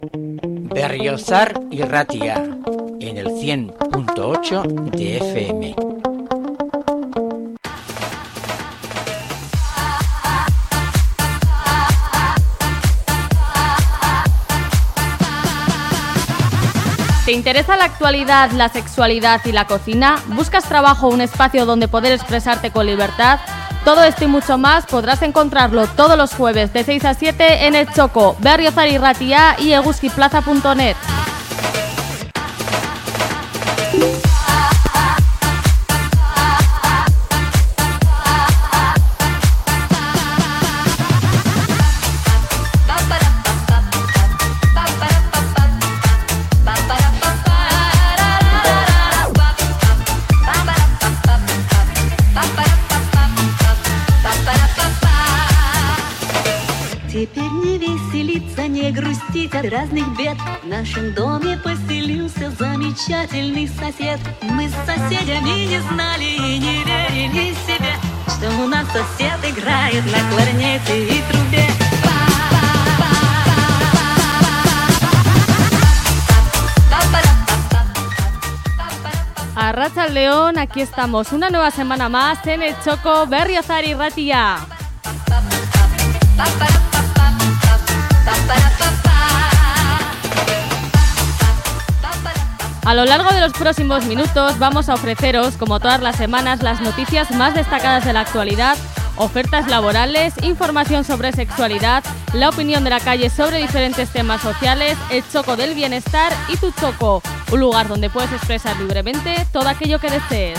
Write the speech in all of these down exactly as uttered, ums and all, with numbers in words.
Berriozar y Ratia en el cien punto ocho de F M. ¿Te interesa la actualidad, la sexualidad y la cocina? ¿Buscas trabajo o un espacio donde poder expresarte con libertad? Todo esto y mucho más podrás encontrarlo todos los jueves de seis a siete en el Txoko, Berriozar y Ratia y eguzkiplaza punto net. Теперь не веселиться, не грустить от разных бед. В нашем доме поселился замечательный сосед. Мы с соседями не знали и не верили себе, что у нас сосед играет на кларнете и трубе. Arratsaldeon, aquí estamos una nueva semana más en el Txoko, Berriozar y Ratia. A lo largo de los próximos minutos vamos a ofreceros, como todas las semanas, las noticias más destacadas de la actualidad, ofertas laborales, información sobre sexualidad, la opinión de la calle sobre diferentes temas sociales, el Txoko del bienestar y tu Txoko, un lugar donde puedes expresar libremente todo aquello que desees.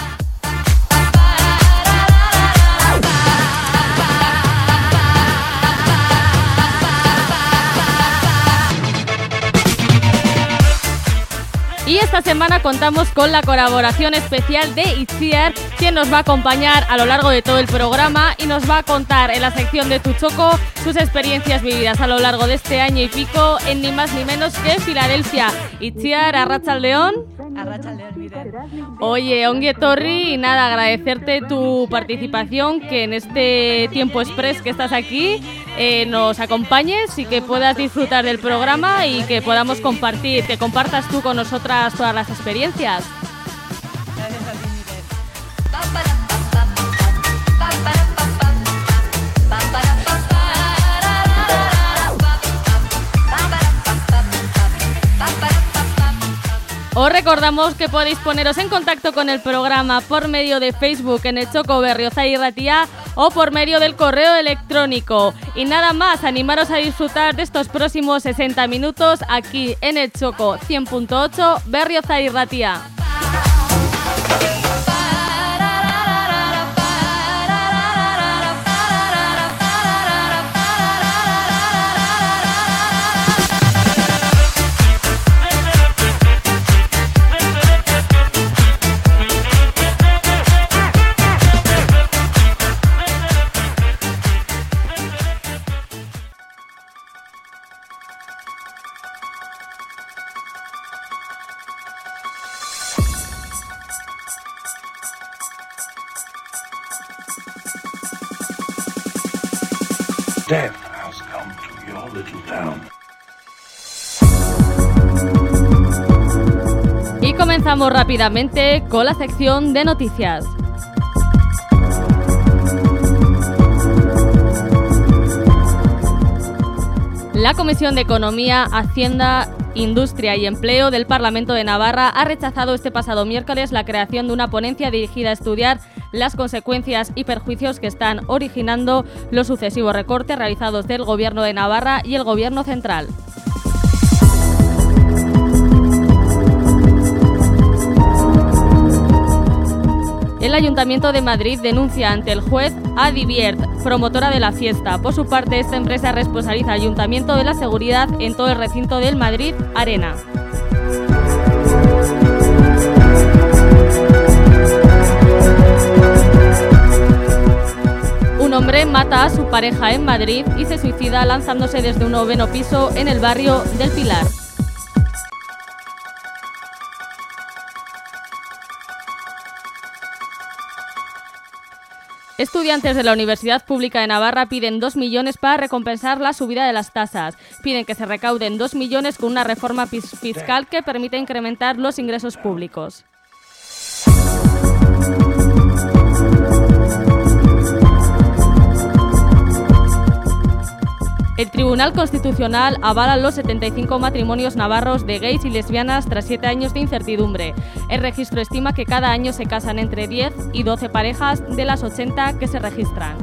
Y esta semana contamos con la colaboración especial de Itziar, quien nos va a acompañar a lo largo de todo el programa y nos va a contar en la sección de Tu Txoko sus experiencias vividas a lo largo de este año y pico en ni más ni menos que Filadelfia. Itziar, arratsaldeon. Arratsaldeon, Miren. Oye, ongi etorri, y nada, agradecerte tu participación, que en este tiempo express que estás aquí eh, nos acompañes y que puedas disfrutar del programa y que podamos compartir, que compartas tú con nosotras todas las experiencias. Gracias a ti, Miren. Os recordamos que podéis poneros en contacto con el programa por medio de Facebook en el Txoko Berriozar y Ratia o por medio del correo electrónico. Y nada más, animaros a disfrutar de estos próximos sesenta minutos aquí en el Txoko cien punto ocho Berriozar y Ratia. Death has come to your little town. Y comenzamos rápidamente con la sección de noticias. La Comisión de Economía, Hacienda, Industria y Empleo del Parlamento de Navarra ha rechazado este pasado miércoles la creación de una ponencia dirigida a estudiar las consecuencias y perjuicios que están originando los sucesivos recortes realizados del Gobierno de Navarra y el Gobierno central. El Ayuntamiento de Madrid denuncia ante el juez a Diviert, promotora de la fiesta. Por su parte, esta empresa responsabiliza al Ayuntamiento de la seguridad en todo el recinto del Madrid Arena. Un hombre mata a su pareja en Madrid y se suicida lanzándose desde un noveno piso en el barrio del Pilar. Estudiantes de la Universidad Pública de Navarra piden dos millones para recompensar la subida de las tasas. Piden que se recauden dos millones con una reforma fiscal que permita incrementar los ingresos públicos. El Tribunal Constitucional avala los setenta y cinco matrimonios navarros de gays y lesbianas tras siete años de incertidumbre. El registro estima que cada año se casan entre diez y doce parejas de las ochenta que se registran.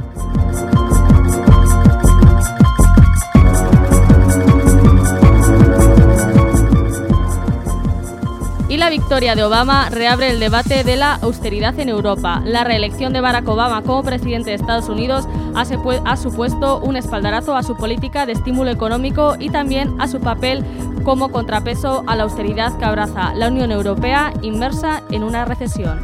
Y la victoria de Obama reabre el debate de la austeridad en Europa. La reelección de Barack Obama como presidente de Estados Unidos ha, ha supuesto un espaldarazo a su política de estímulo económico y también a su papel como contrapeso a la austeridad que abraza la Unión Europea inmersa en una recesión.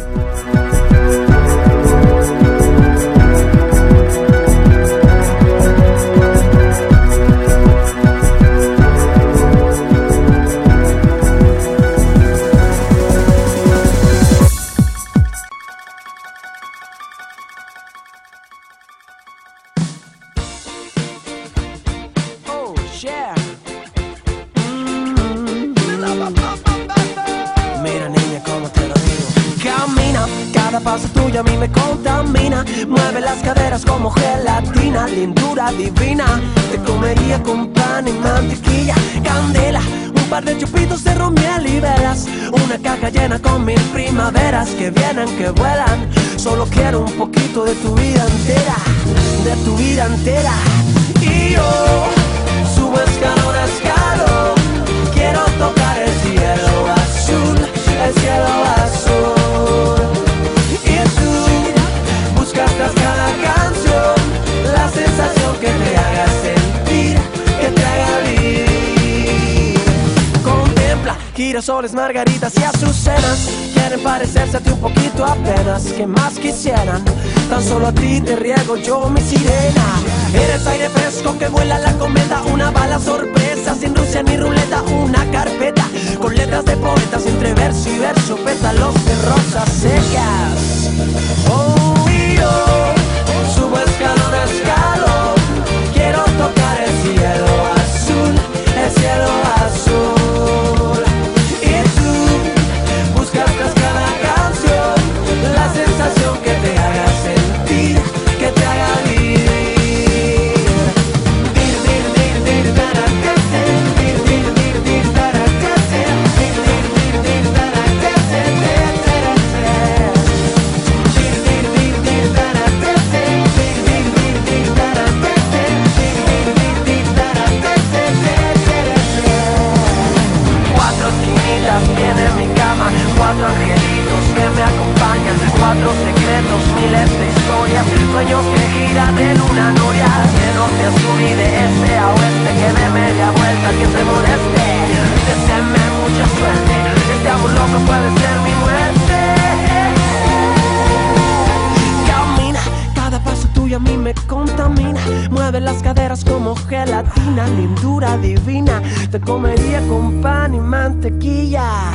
Mira niña, como te lo digo, camina, cada paso tuyo a mí me contamina. Mueve las caderas como gelatina, lindura divina. Te comería con pan y mantequilla, candela, un par de chupitos de ron, miel y velas. Una caja llena con mil primaveras que vienen, que vuelan. Solo quiero un poquito de tu vida entera, de tu vida entera. Y yo subo escalón a escalón, quiero tocar el cielo azul, el cielo azul. Y tú buscas tras cada canción la sensación que te haga sentir, que te haga vivir. Contempla girasoles, margaritas y azucenas, quieren parecerse a ti un poquito apenas. ¿Qué más quisieran? Tan solo a ti te riego yo mi sirena. Eres aire fresco que vuela la cometa, una bala sorpresa sin Rusia ni ruleta. Una carpeta con letras de poetas entre verso y verso, pétalos de rosas secas. Oh, y yo subo escalón a escalón, quiero tocar el cielo azul, el cielo azul. Y tú buscas tras cada canción la sensación que te haga sentir, que te haga vivir. Tiene mi cama, cuatro angelitos que me acompañan, cuatro secretos, miles de historias, sueños que giran en una noria, de norte a sur y de este a oeste, que de media vuelta quien se moleste, deséame mucha suerte, este amor loco puede ser mi muerte. Camina, cada paso tuyo a mí me contamina, mueve las caderas como gelatina, lindura divina, te comería con pan y mantequilla.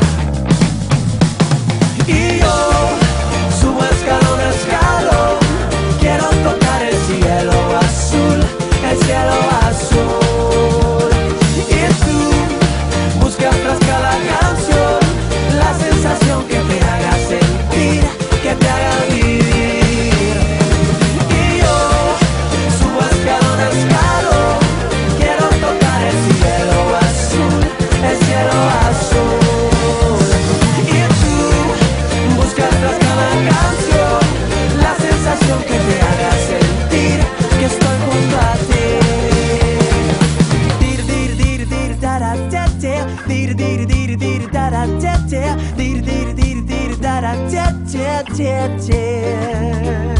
Y yo subo escalón a escalón, quiero tocar el cielo azul, el cielo azul. Y tú buscas tras cada canción la sensación que te haga sentir, que te haga vivir. Y yo subo escalón a escalón, quiero tocar el cielo azul, el cielo azul. Tras cada canción la sensación que te haga sentir que estoy junto a ti. Dir dir dir dir dara te te, dir dir dir dir dara te te, dir dir dir dir dara te te te te.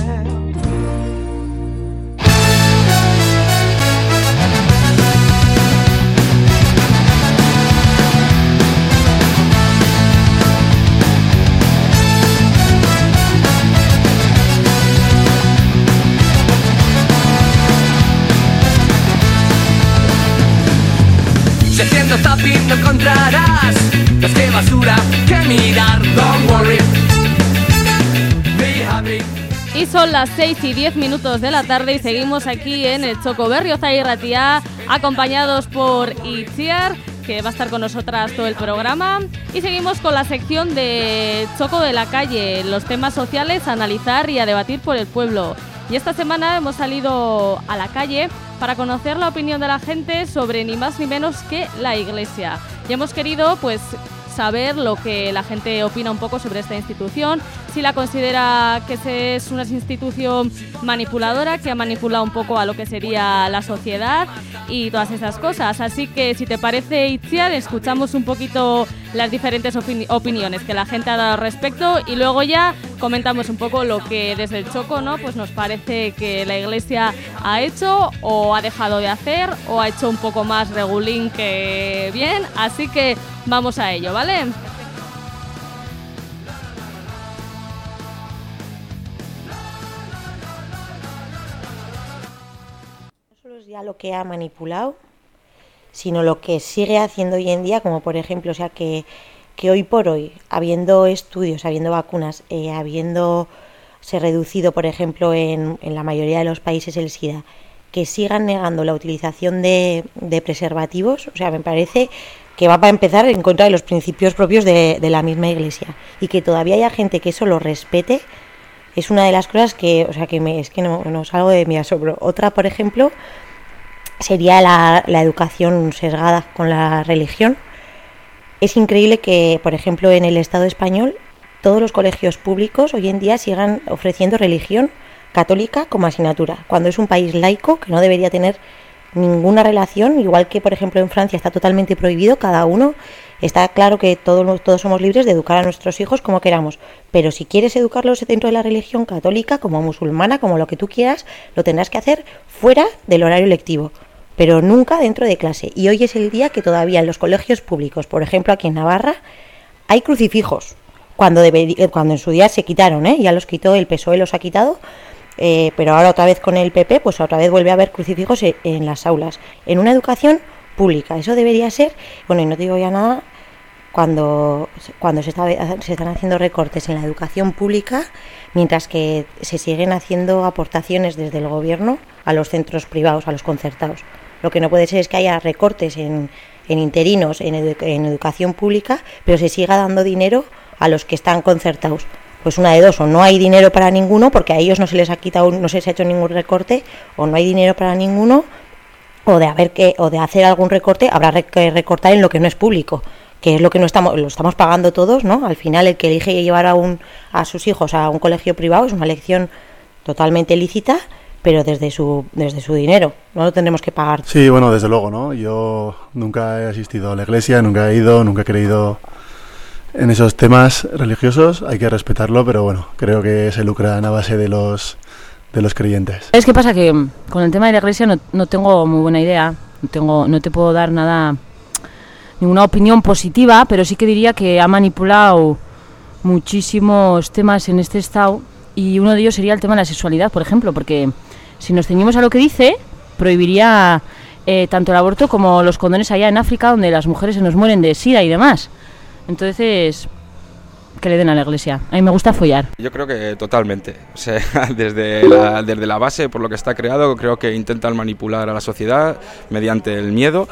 Si haciendo zapping no encontrarás más que basura que mirar. Don't worry, be happy. Y son las seis y diez minutos de la tarde y seguimos aquí en el Txoko Berriozar y Ratia, acompañados por Itziar, que va a estar con nosotras todo el programa. Y seguimos con la sección de Txoko de la calle, los temas sociales a analizar y a debatir por el pueblo. Y esta semana hemos salido a la calle para conocer la opinión de la gente sobre ni más ni menos que la Iglesia. Y hemos querido, pues, saber lo que la gente opina un poco sobre esta institución, si la considera que es una institución manipuladora, que ha manipulado un poco a lo que sería la sociedad y todas esas cosas. Así que, si te parece, Itziar, escuchamos un poquito las diferentes opini- opiniones que la gente ha dado al respecto y luego ya comentamos un poco lo que desde el Txoko, ¿no?, pues nos parece que la Iglesia ha hecho o ha dejado de hacer o ha hecho un poco más regulín que bien. Así que vamos a ello, ¿vale? No solo es ya lo que ha manipulado, sino lo que sigue haciendo hoy en día, como por ejemplo, o sea, que, que hoy por hoy, habiendo estudios, habiendo vacunas, eh, habiendo se reducido, por ejemplo, en, en la mayoría de los países el SIDA, que sigan negando la utilización de, de preservativos, o sea, me parece que va a empezar en contra de los principios propios de, de la misma Iglesia, y que todavía haya gente que eso lo respete, es una de las cosas que, o sea, que me, es que no, no salgo de mi asombro. Otra, por ejemplo, sería la, la educación sesgada con la religión. Es increíble que, por ejemplo, en el Estado español, todos los colegios públicos hoy en día sigan ofreciendo religión católica como asignatura, cuando es un país laico que no debería tener ninguna relación, igual que, por ejemplo, en Francia está totalmente prohibido. Cada uno, está claro que todos, todos somos libres de educar a nuestros hijos como queramos, pero si quieres educarlos dentro de la religión católica, como musulmana, como lo que tú quieras, lo tendrás que hacer fuera del horario lectivo, pero nunca dentro de clase. Y hoy es el día que todavía en los colegios públicos, por ejemplo aquí en Navarra, hay crucifijos, cuando, debería, cuando en su día se quitaron, ¿eh? Ya los quitó el P S O E, los ha quitado. Eh, pero ahora otra vez con el P P, pues otra vez vuelve a haber crucifijos en, en las aulas, en una educación pública. Eso debería ser, bueno, y no te digo ya nada, cuando, cuando se, está, se están haciendo recortes en la educación pública, mientras que se siguen haciendo aportaciones desde el gobierno a los centros privados, a los concertados. Lo que no puede ser es que haya recortes en, en interinos, en, edu, en educación pública, pero se siga dando dinero a los que están concertados. Pues una de dos, o no hay dinero para ninguno, porque a ellos no se les ha quitado, no se les ha hecho ningún recorte, o no hay dinero para ninguno, o de haber que, o de hacer algún recorte, habrá que recortar en lo que no es público, que es lo que no estamos, lo estamos pagando todos, ¿no? Al final el que elige llevar a un, a sus hijos a un colegio privado es una elección totalmente lícita, pero desde su, desde su dinero, no lo tendremos que pagar. Sí, bueno, desde luego, ¿no? Yo nunca he asistido a la iglesia, nunca he ido, nunca he creído en esos temas religiosos. Hay que respetarlo, pero bueno, creo que se lucran a base de los de los creyentes. ¿Sabes qué pasa? Que con el tema de la iglesia no, no tengo muy buena idea, no tengo, no te puedo dar nada, ninguna opinión positiva, pero sí que diría que ha manipulado muchísimos temas en este estado, y uno de ellos sería el tema de la sexualidad, por ejemplo, porque si nos ceñimos a lo que dice, prohibiría eh, tanto el aborto como los condones allá en África, donde las mujeres se nos mueren de sida y demás. Entonces, que le den a la iglesia. A mí me gusta follar. Yo creo que totalmente. O sea, desde la, desde la base, por lo que está creado, creo que intentan manipular a la sociedad mediante el miedo.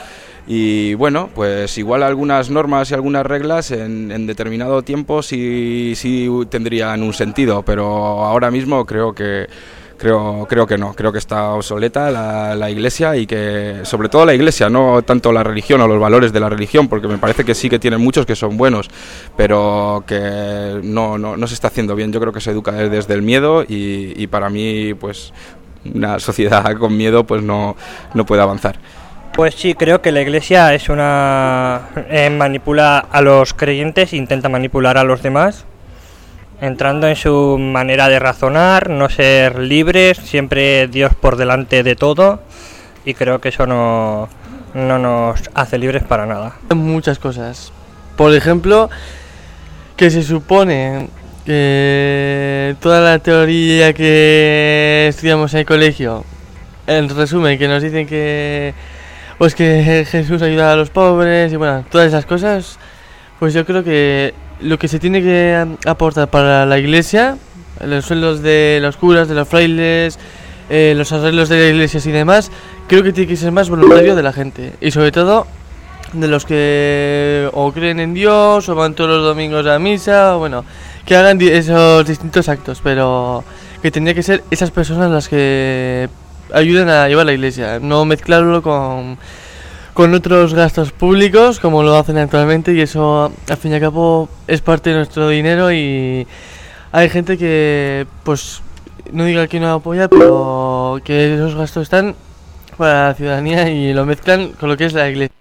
Y bueno, pues igual algunas normas y algunas reglas en, en determinado tiempo sí, sí tendrían un sentido, pero ahora mismo creo que Creo, creo que no, creo que está obsoleta la, la iglesia, y que sobre todo la iglesia, no tanto la religión o los valores de la religión, porque me parece que sí que tienen muchos que son buenos, pero que no, no, no se está haciendo bien. Yo creo que se educa desde el miedo, y, y para mí pues una sociedad con miedo pues no, no puede avanzar. Pues sí, creo que la iglesia es una eh, manipula a los creyentes, intenta manipular a los demás, entrando en su manera de razonar, no ser libres, siempre Dios por delante de todo, y creo que eso no, no nos hace libres para nada. Muchas cosas. Por ejemplo, que se supone que toda la teoría que estudiamos en el colegio, en resumen, que nos dicen que pues que Jesús ayuda a los pobres y bueno, todas esas cosas, pues yo creo que lo que se tiene que aportar para la iglesia, los sueldos de los curas, de los frailes, eh, los arreglos de las iglesias y demás, creo que tiene que ser más voluntario de la gente. Y sobre todo de los que o creen en Dios o van todos los domingos a misa, o bueno, que hagan di- esos distintos actos, pero que tendría que ser esas personas las que ayuden a llevar la iglesia, no mezclarlo con, con otros gastos públicos como lo hacen actualmente, y eso al fin y al cabo es parte de nuestro dinero, y hay gente que, pues, no diga que no apoya, pero que esos gastos están para la ciudadanía y lo mezclan con lo que es la iglesia.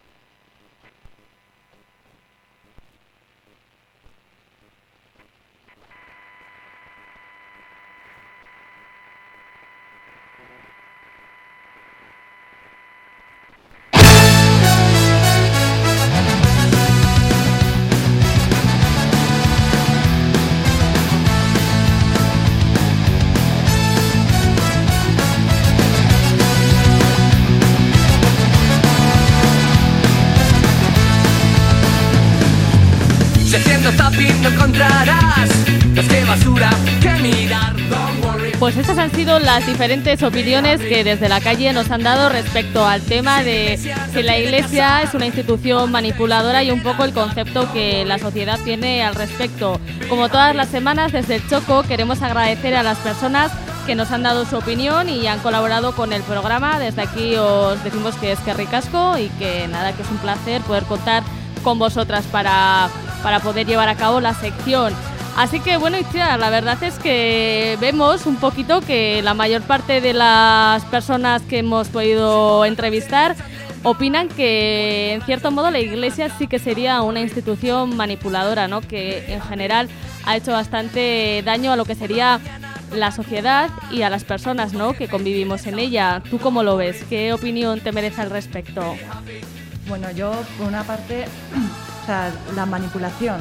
Si haciendo tapping no encontrarás más que basura que mirar. Don't worry. Pues estas han sido las diferentes opiniones que desde la calle nos han dado respecto al tema de si la Iglesia es una institución manipuladora y un poco el concepto que la sociedad tiene al respecto. Como todas las semanas, desde el Choco queremos agradecer a las personas que nos han dado su opinión y han colaborado con el programa. Desde aquí os decimos que es que ricasco y que nada, que es un placer poder contar con vosotras para, para poder llevar a cabo la sección. Así que bueno, Itziar, la verdad es que vemos un poquito que la mayor parte de las personas que hemos podido entrevistar opinan que en cierto modo la Iglesia sí que sería una institución manipuladora, ¿no? Que en general ha hecho bastante daño a lo que sería la sociedad y a las personas, ¿no?, que convivimos en ella. ¿Tú cómo lo ves? ¿Qué opinión te merece al respecto? Bueno, yo por una parte, o sea, la manipulación.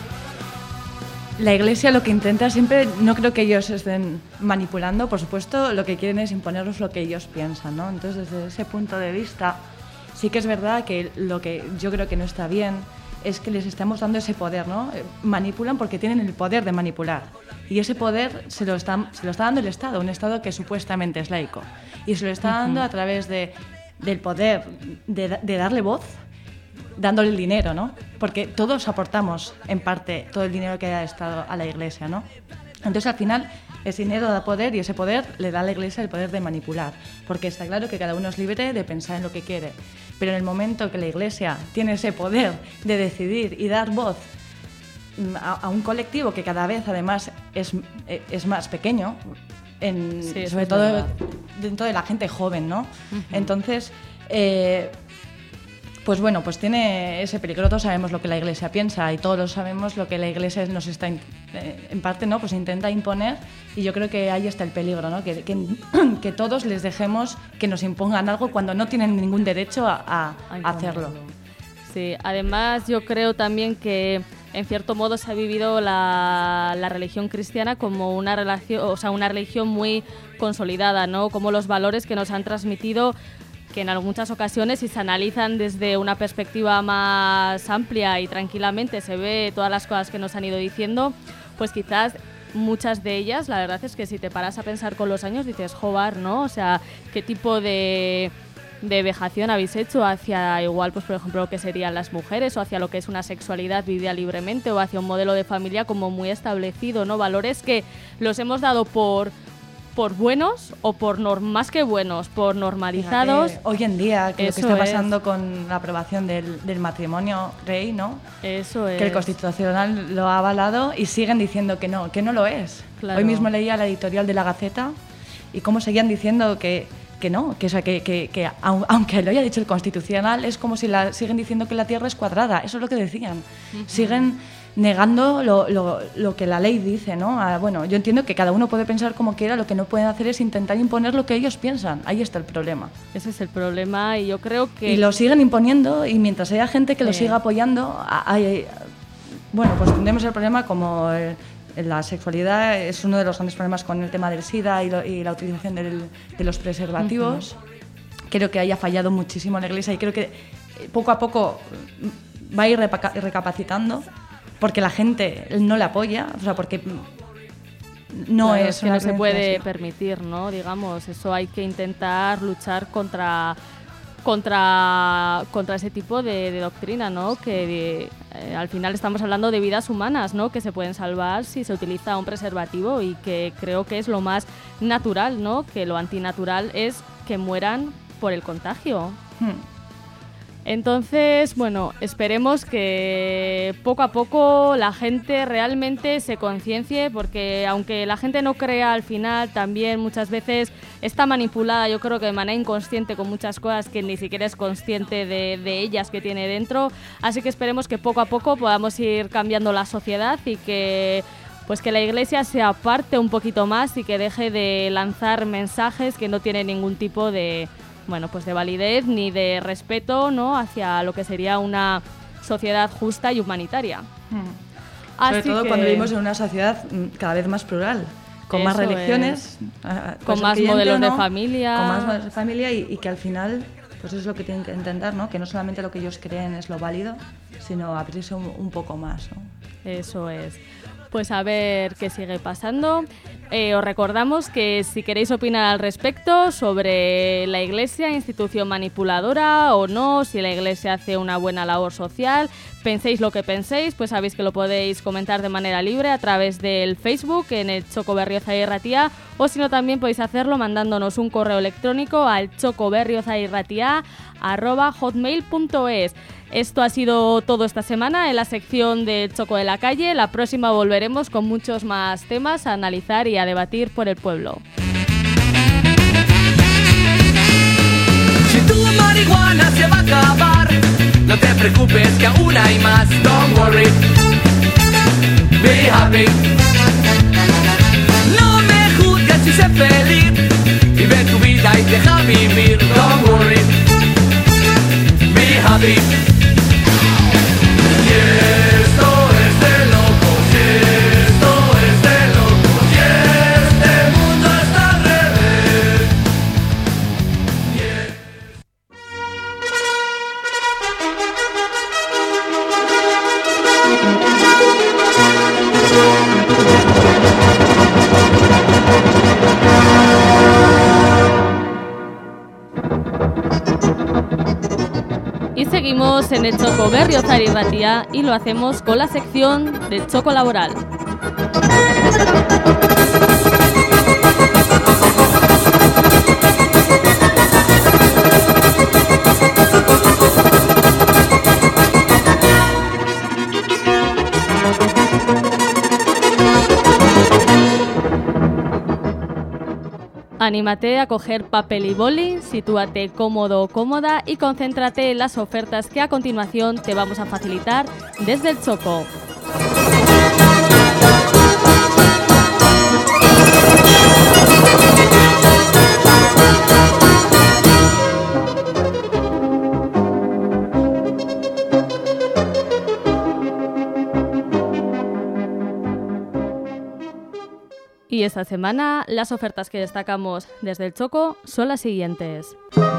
La Iglesia lo que intenta siempre, no creo que ellos estén manipulando, por supuesto, lo que quieren es imponernos lo que ellos piensan, ¿no? Entonces, desde ese punto de vista, sí que es verdad que lo que yo creo que no está bien es que les estamos dando ese poder, ¿no? Manipulan porque tienen el poder de manipular. Y ese poder se lo está, se lo está dando el Estado, un Estado que supuestamente es laico. Y se lo está dando a través de, del poder de, de darle voz, dándole el dinero, ¿no? Porque todos aportamos, en parte, todo el dinero que haya Estado a la Iglesia, ¿no? Entonces, al final, ese dinero da poder y ese poder le da a la Iglesia el poder de manipular. Porque está claro que cada uno es libre de pensar en lo que quiere. Pero en el momento que la Iglesia tiene ese poder de decidir y dar voz a, a un colectivo que cada vez, además, es, es más pequeño, en, Sí, sobre es todo verdad. dentro de la gente joven, ¿no? Ujú. Entonces, eh, pues bueno, pues tiene ese peligro. Todos sabemos lo que la Iglesia piensa y todos sabemos lo que la Iglesia nos está, in- eh, en parte, ¿no? Pues intenta imponer, y yo creo que ahí está el peligro, ¿no? Que, que, que todos les dejemos que nos impongan algo cuando no tienen ningún derecho a, a- a hacerlo. Sí, además yo creo también que en cierto modo se ha vivido la, la religión cristiana como una relación, o sea, una religión muy consolidada, ¿no? Como los valores que nos han transmitido, que en muchas ocasiones, si se analizan desde una perspectiva más amplia y tranquilamente se ve todas las cosas que nos han ido diciendo, pues quizás muchas de ellas, la verdad es que si te paras a pensar con los años dices, joder, ¿no? O sea, ¿qué tipo de, de vejación habéis hecho hacia igual, pues por ejemplo, lo que serían las mujeres, o hacia lo que es una sexualidad vivida libremente, o hacia un modelo de familia como muy establecido, ¿no? Valores que los hemos dado por... por buenos o por norm más que buenos, por normalizados. Fíjate, hoy en día, que lo que Eso está es. pasando con la aprobación del, del matrimonio gay, ¿no? Eso es. Que el Constitucional lo ha avalado y siguen diciendo que no, que no lo es. Claro. Hoy mismo leía la editorial de La Gaceta y cómo seguían diciendo que, que no, que, o sea, que, que, que au- aunque lo haya dicho el Constitucional, es como si la, siguen diciendo que la Tierra es cuadrada. Eso es lo que decían. Siguen negando lo, lo, lo que la ley dice, ¿no? Ah, bueno, yo entiendo que cada uno puede pensar como quiera, lo que no pueden hacer es intentar imponer lo que ellos piensan. Ahí está el problema. Ese es el problema y yo creo que... Y lo siguen imponiendo, y mientras haya gente que lo Sí. siga apoyando, a- hay- bueno, pues tendremos el problema como el- la sexualidad es uno de los grandes problemas con el tema del SIDA y, lo- y la utilización del- de los preservativos. Creo que haya fallado muchísimo la Iglesia y creo que eh, poco a poco mm, va a ir repaca- recapacitando, porque la gente no la apoya, o sea, porque no claro, es que una no se puede creencia, sí. permitir, ¿no? Digamos, eso hay que intentar luchar contra contra contra ese tipo de, de doctrina, ¿no? Que eh, al final estamos hablando de vidas humanas, ¿no? Que se pueden salvar si se utiliza un preservativo y que creo que es lo más natural, ¿no? Que lo antinatural es que mueran por el contagio. Hmm. Entonces, bueno, esperemos que poco a poco la gente realmente se conciencie, porque aunque la gente no crea, al final también muchas veces está manipulada, yo creo que de manera inconsciente, con muchas cosas que ni siquiera es consciente de, de ellas que tiene dentro. Así que esperemos que poco a poco podamos ir cambiando la sociedad y que pues que la Iglesia se aparte un poquito más y que deje de lanzar mensajes que no tienen ningún tipo de bueno, pues de validez ni de respeto, ¿no? Hacia lo que sería una sociedad justa y humanitaria. Hmm. Así Sobre todo que, cuando vivimos en una sociedad cada vez más plural, con más Eso religiones, es. a- Con pues más creyente modelos o de no, familia. con más modelos de familia y, y que al final, pues eso es lo que tienen que entender, ¿no? Que no solamente lo que ellos creen es lo válido, sino abrirse un, un poco más, ¿no? Eso es. Pues a ver qué sigue pasando. Eh, os recordamos que si queréis opinar al respecto sobre la Iglesia, institución manipuladora o no, si la Iglesia hace una buena labor social, penséis lo que penséis, pues sabéis que lo podéis comentar de manera libre a través del Facebook en el Txoko Berrioza Irratia, o si no también podéis hacerlo mandándonos un correo electrónico al txokoberriozairratia arroba hotmail punto es. Esto ha sido todo esta semana en la sección de Txoko de la Calle. La próxima volveremos con muchos más temas a analizar y a debatir por el pueblo. Si tu marihuana se va a acabar, no te preocupes que aún hay más. Don't worry, be happy. No me juzgues si sé feliz, vive tu vida y deja vivir. Don't worry, be happy. Y esto es de locos, y esto es de locos, y este mundo está al revés. Y seguimos en el Txoko Berrioza Irratia y lo hacemos con la sección del Txoko Laboral. Anímate a coger papel y boli, sitúate cómodo o cómoda y concéntrate en las ofertas que a continuación te vamos a facilitar desde el Txoko. Y esta semana las ofertas que destacamos desde el Txoko son las siguientes.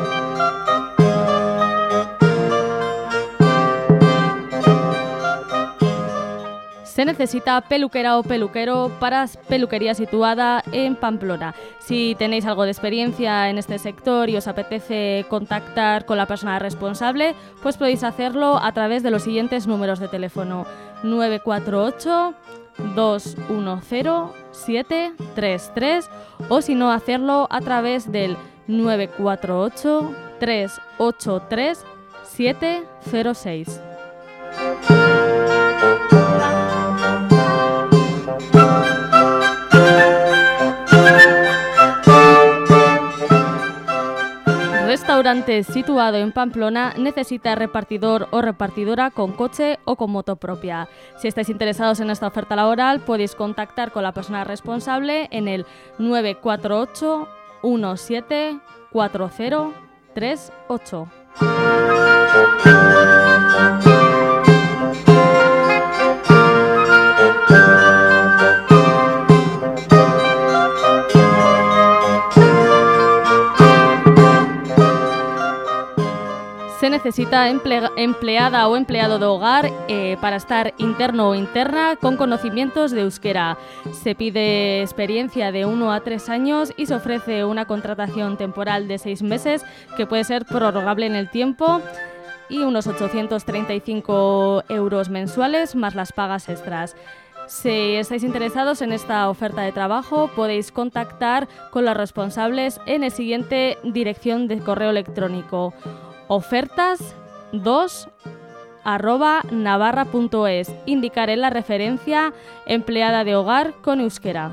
Se necesita peluquera o peluquero para peluquería situada en Pamplona. Si tenéis algo de experiencia en este sector y os apetece contactar con la persona responsable, pues podéis hacerlo a través de los siguientes números de teléfono: nueve cuatro ocho, dos uno cero, siete tres tres o si no hacerlo a través del nueve cuatro ocho, tres ocho tres, siete cero seis. Restaurante situado en Pamplona necesita repartidor o repartidora con coche o con moto propia. Si estáis interesados en esta oferta laboral, podéis contactar con la persona responsable en el nueve cuatro ocho, uno siete cuatro cero tres ocho. Se necesita emple- empleada o empleado de hogar eh, para estar interno o interna con conocimientos de euskera. Se pide experiencia de uno a tres años y se ofrece una contratación temporal de seis meses que puede ser prorrogable en el tiempo y unos ochocientos treinta y cinco euros mensuales más las pagas extras. Si estáis interesados en esta oferta de trabajo, podéis contactar con los responsables en la siguiente dirección de correo electrónico: ofertas dos arroba navarra punto es. Indicaré la referencia empleada de hogar con euskera.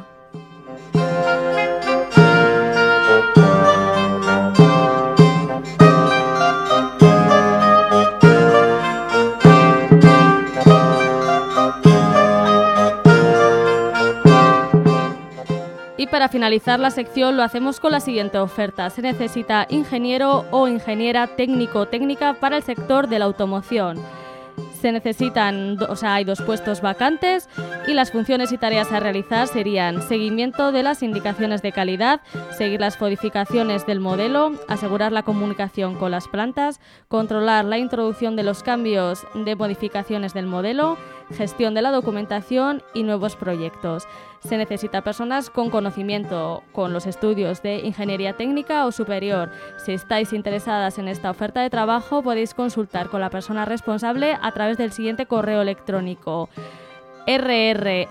Y para finalizar la sección lo hacemos con la siguiente oferta. Se necesita ingeniero o ingeniera técnico o técnica para el sector de la automoción. Se necesitan, o sea, hay dos puestos vacantes y las funciones y tareas a realizar serían seguimiento de las indicaciones de calidad, seguir las codificaciones del modelo, asegurar la comunicación con las plantas, controlar la introducción de los cambios de modificaciones del modelo, gestión de la documentación y nuevos proyectos. Se necesita personas con conocimiento con los estudios de ingeniería técnica o superior. Si estáis interesadas en esta oferta de trabajo, podéis consultar con la persona responsable a través del siguiente correo electrónico: rrhh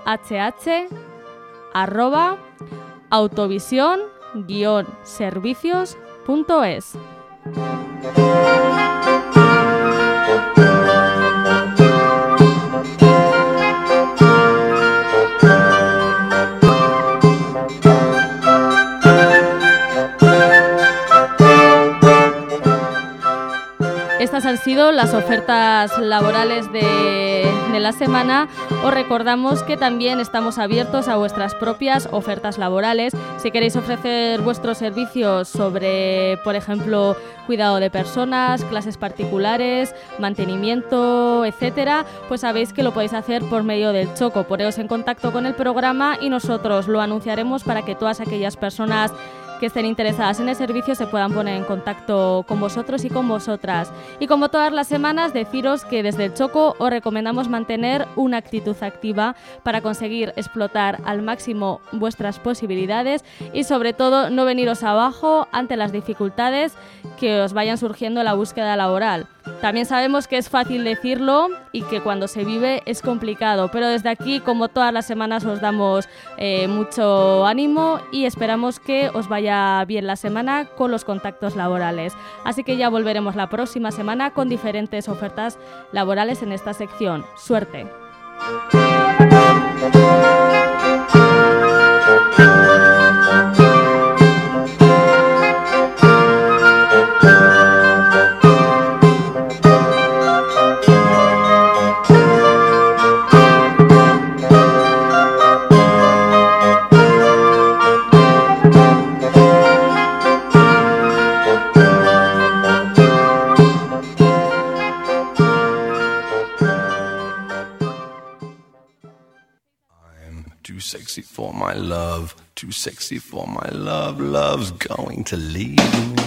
arroba autovision guion servicios punto es. Estas han sido las ofertas laborales de, de la semana. Os recordamos que también estamos abiertos a vuestras propias ofertas laborales. Si queréis ofrecer vuestros servicios sobre, por ejemplo, cuidado de personas, clases particulares, mantenimiento, etcétera, pues sabéis que lo podéis hacer por medio del Choco. Poneos en contacto con el programa y nosotros lo anunciaremos para que todas aquellas personas que estén interesadas en el servicio se puedan poner en contacto con vosotros y con vosotras. Y como todas las semanas, deciros que desde el Choco os recomendamos mantener una actitud activa para conseguir explotar al máximo vuestras posibilidades y sobre todo no veniros abajo ante las dificultades que os vayan surgiendo en la búsqueda laboral. También sabemos que es fácil decirlo y que cuando se vive es complicado, pero desde aquí, como todas las semanas, os damos eh, mucho ánimo y esperamos que os vaya bien la semana con los contactos laborales. Así que ya volveremos la próxima semana con diferentes ofertas laborales en esta sección. ¡Suerte! Too sexy for my love, too sexy for my love, love's going to leave me.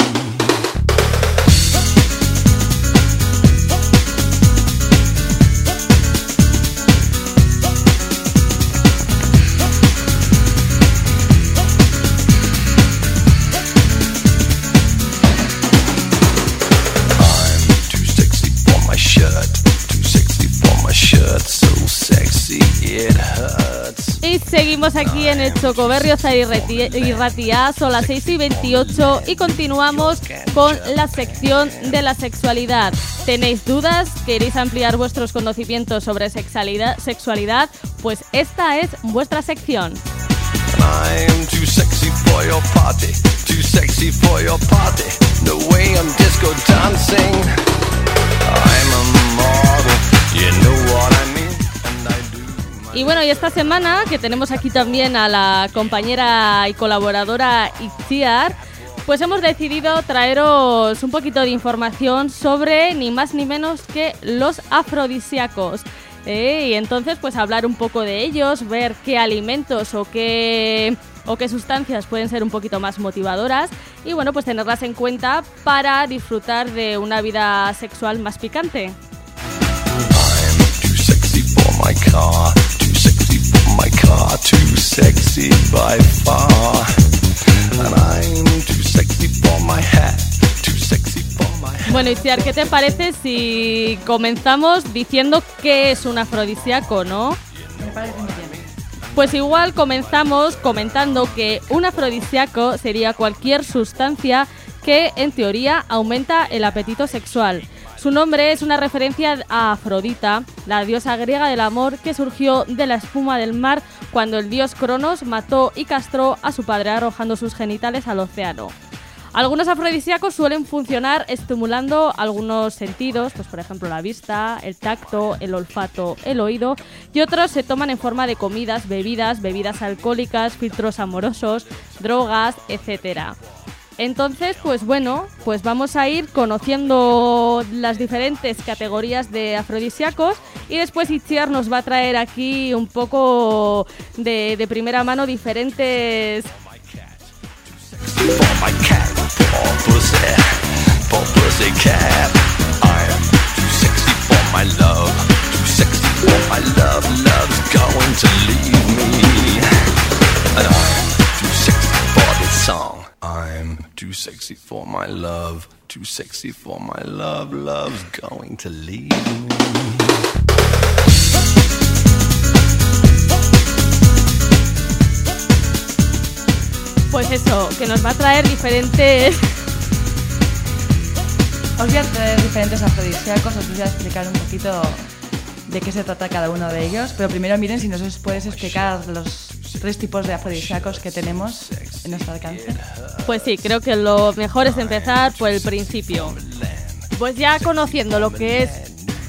Y seguimos aquí en el Chocoberriozar y Ratia, son las seis y veintiocho y continuamos con la sección de la sexualidad. ¿Tenéis dudas? ¿Queréis ampliar vuestros conocimientos sobre sexualidad? sexualidad? Pues esta es vuestra sección. I'm too sexy for your party, too sexy for your party. The way I'm disco dancing, I'm a model, you know what I mean. Y bueno, y esta semana que tenemos aquí también a la compañera y colaboradora Itziar, pues hemos decidido traeros un poquito de información sobre ni más ni menos que los afrodisíacos. Eh, y entonces pues hablar un poco de ellos, ver qué alimentos o qué, o qué sustancias pueden ser un poquito más motivadoras y bueno, pues tenerlas en cuenta para disfrutar de una vida sexual más picante. Too sexy for my car, too sexy for my car, too sexy by far. And I'm too sexy for my hat, too sexy for my hat. Bueno, Itziar, ¿qué te parece si comenzamos diciendo qué es un afrodisíaco, no? Me parece muy bien. Pues igual comenzamos comentando que un afrodisíaco sería cualquier sustancia que, en teoría, aumenta el apetito sexual. Su nombre es una referencia a Afrodita, la diosa griega del amor que surgió de la espuma del mar cuando el dios Cronos mató y castró a su padre arrojando sus genitales al océano. Algunos afrodisíacos suelen funcionar estimulando algunos sentidos, pues por ejemplo la vista, el tacto, el olfato, el oído, y otros se toman en forma de comidas, bebidas, bebidas alcohólicas, filtros amorosos, drogas, etcétera. Entonces, pues bueno, pues vamos a ir conociendo las diferentes categorías de afrodisíacos y después Itziar nos va a traer aquí un poco de, de primera mano diferentes... For my cat, for pussy, for pussy cat. I'm too sexy for my love, too sexy for my love. Love's going to leave me. And I'm too sexy for this song. I'm too sexy for my love, too sexy for my love. Love's going to leave me. Pues eso, que nos va a traer diferentes... Os voy a traer diferentes afrodisíacos, os voy a explicar un poquito de qué se trata cada uno de ellos, pero primero miren si nos puedes explicar los tres tipos de afrodisíacos que tenemos en nuestro alcance. Pues sí, creo que lo mejor es empezar por el principio. Pues ya conociendo lo que es...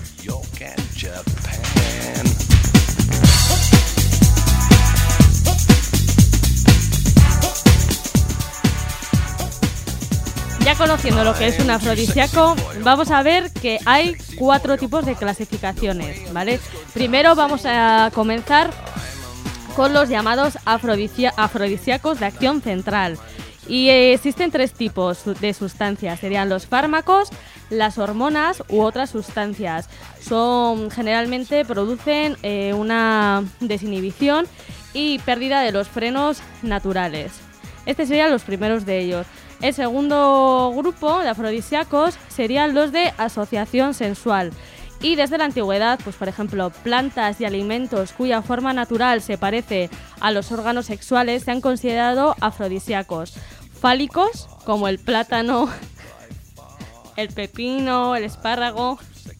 Ya conociendo lo que es un afrodisíaco, vamos a ver que hay cuatro tipos de clasificaciones, ¿vale? Primero vamos a comenzar con los llamados afrodisia- afrodisíacos de acción central. Y eh, existen tres tipos de sustancias, serían los fármacos, las hormonas u otras sustancias. Son, generalmente producen eh, una desinhibición y pérdida de los frenos naturales. Estos serían los primeros de ellos. El segundo grupo de afrodisíacos serían los de asociación sensual. Y desde la antigüedad, pues por ejemplo, plantas y alimentos cuya forma natural se parece a los órganos sexuales se han considerado afrodisíacos. Fálicos, como el plátano, el pepino, el espárrago.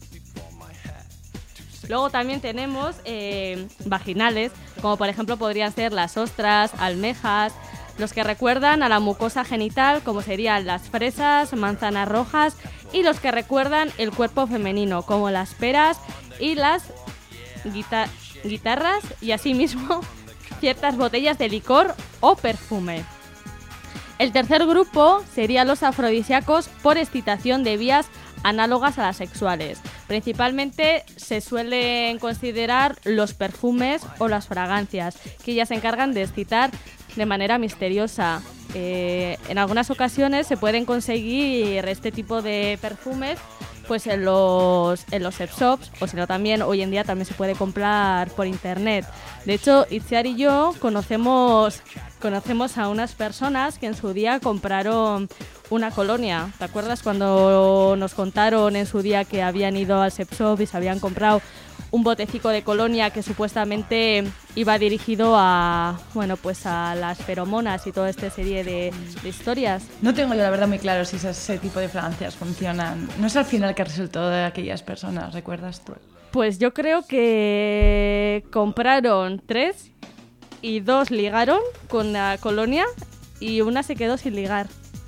Luego también tenemos eh, vaginales, como por ejemplo podrían ser las ostras, almejas, los que recuerdan a la mucosa genital, como serían las fresas, manzanas rojas, y los que recuerdan el cuerpo femenino, como las peras y las guita- guitarras, y asimismo ciertas botellas de licor o perfume. El tercer grupo serían los afrodisíacos por excitación de vías análogas a las sexuales. Principalmente se suelen considerar los perfumes o las fragancias, que ya se encargan de excitar de manera misteriosa. Eh, en algunas ocasiones se pueden conseguir este tipo de perfumes pues en los, en los sex shops, o si no también hoy en día también se puede comprar por internet. De hecho, Itziar y yo conocemos, conocemos a unas personas que en su día compraron una colonia. ¿Te acuerdas cuando nos contaron en su día que habían ido al sex shop y se habían comprado un botecico de colonia que supuestamente iba dirigido a, bueno, pues a las feromonas y toda esta serie de, de historias? No tengo yo la verdad muy claro si ese, ese tipo de fragancias funcionan. No es al final que resultó de aquellas personas, ¿recuerdas tú? Pues yo creo que compraron tres y dos ligaron con la colonia y una se quedó sin ligar.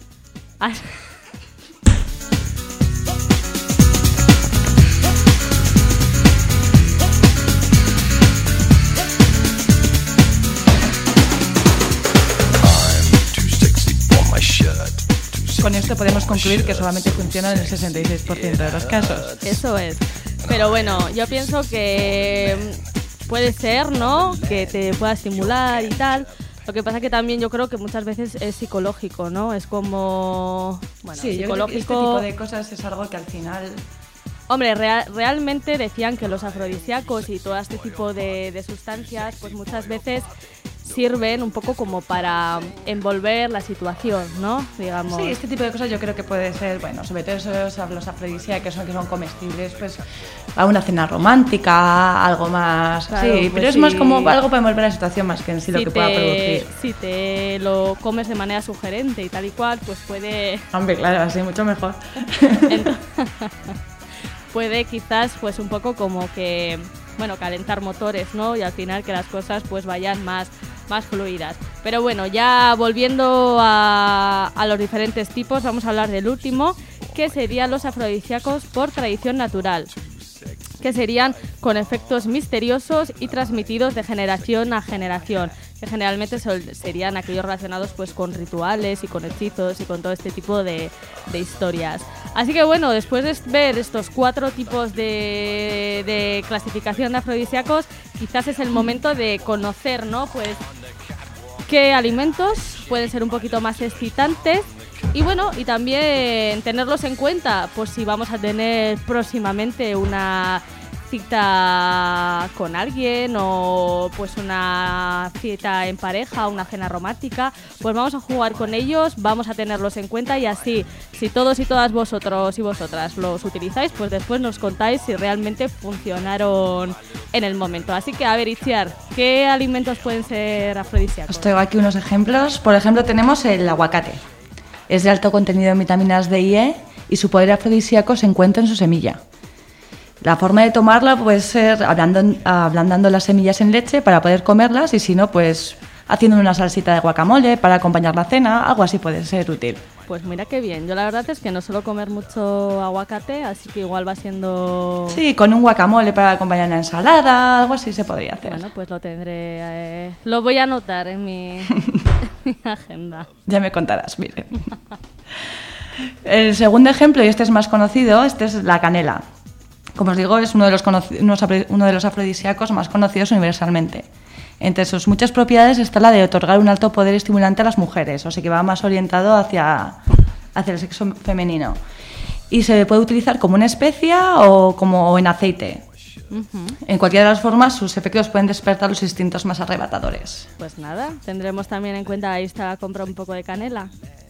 Con esto podemos concluir que solamente funciona en el sesenta y seis por ciento de los casos. Eso es. Pero bueno, yo pienso que puede ser, ¿no?, que te pueda estimular y tal, Lo que pasa que también yo creo que muchas veces es psicológico, ¿no? Es como... Bueno, sí, psicológico... yo creo que este tipo de cosas es algo que al final... Hombre, real, realmente decían que los afrodisíacos y todo este tipo de, de sustancias, pues muchas veces sirven un poco como para envolver la situación, ¿no? Digamos. Sí, este tipo de cosas yo creo que puede ser, bueno, sobre todo esos, los afrodisíacos que son comestibles, pues a una cena romántica, algo más, claro, sí, pues pero es sí. más como algo para envolver la situación más que en sí lo si que te, pueda producir. Si te lo comes de manera sugerente y tal y cual, pues puede... Hombre, claro, así mucho mejor. Entonces, puede quizás pues un poco como que, bueno, calentar motores, ¿no? Y al final que las cosas pues vayan más, más fluidas. Pero bueno, ya volviendo a, a los diferentes tipos, vamos a hablar del último, que serían los afrodisíacos por tradición natural, que serían con efectos misteriosos y transmitidos de generación a generación, que generalmente sol, serían aquellos relacionados pues con rituales y con hechizos y con todo este tipo de, de historias. Así que bueno, después de ver estos cuatro tipos de, de clasificación de afrodisíacos, quizás es el momento de conocer, ¿no? Pues qué alimentos pueden ser un poquito más excitantes y bueno, y también tenerlos en cuenta, pues si vamos a tener próximamente una cita con alguien o pues una cita en pareja, una cena romántica, pues vamos a jugar con ellos, vamos a tenerlos en cuenta y así, si todos y todas vosotros y vosotras los utilizáis, pues después nos contáis si realmente funcionaron en el momento. Así que a ver, Itziar, ¿qué alimentos pueden ser afrodisíacos? Os traigo aquí unos ejemplos. Por ejemplo, tenemos el aguacate. Es de alto contenido en vitaminas D y E y su poder afrodisíaco se encuentra en su semilla. La forma de tomarla puede ser ablandando, ablandando las semillas en leche para poder comerlas y si no, pues haciendo una salsita de guacamole para acompañar la cena, algo así puede ser útil. Pues mira qué bien, yo la verdad es que no suelo comer mucho aguacate, así que igual va siendo... Sí, con un guacamole para acompañar una ensalada, algo así se podría hacer. Bueno, pues lo tendré, eh, lo voy a anotar en mi, en mi agenda. Ya me contarás, miren. El segundo ejemplo, y este es más conocido, este es la canela. Como os digo, es uno de los, uno de los afrodisíacos más conocidos universalmente. Entre sus muchas propiedades está la de otorgar un alto poder estimulante a las mujeres, o sea que va más orientado hacia, hacia el sexo femenino. Y se puede utilizar como una especia o como en aceite. Uh-huh. En cualquiera de las formas, sus efectos pueden despertar los instintos más arrebatadores. Pues nada, tendremos también en cuenta esta compra un poco de canela.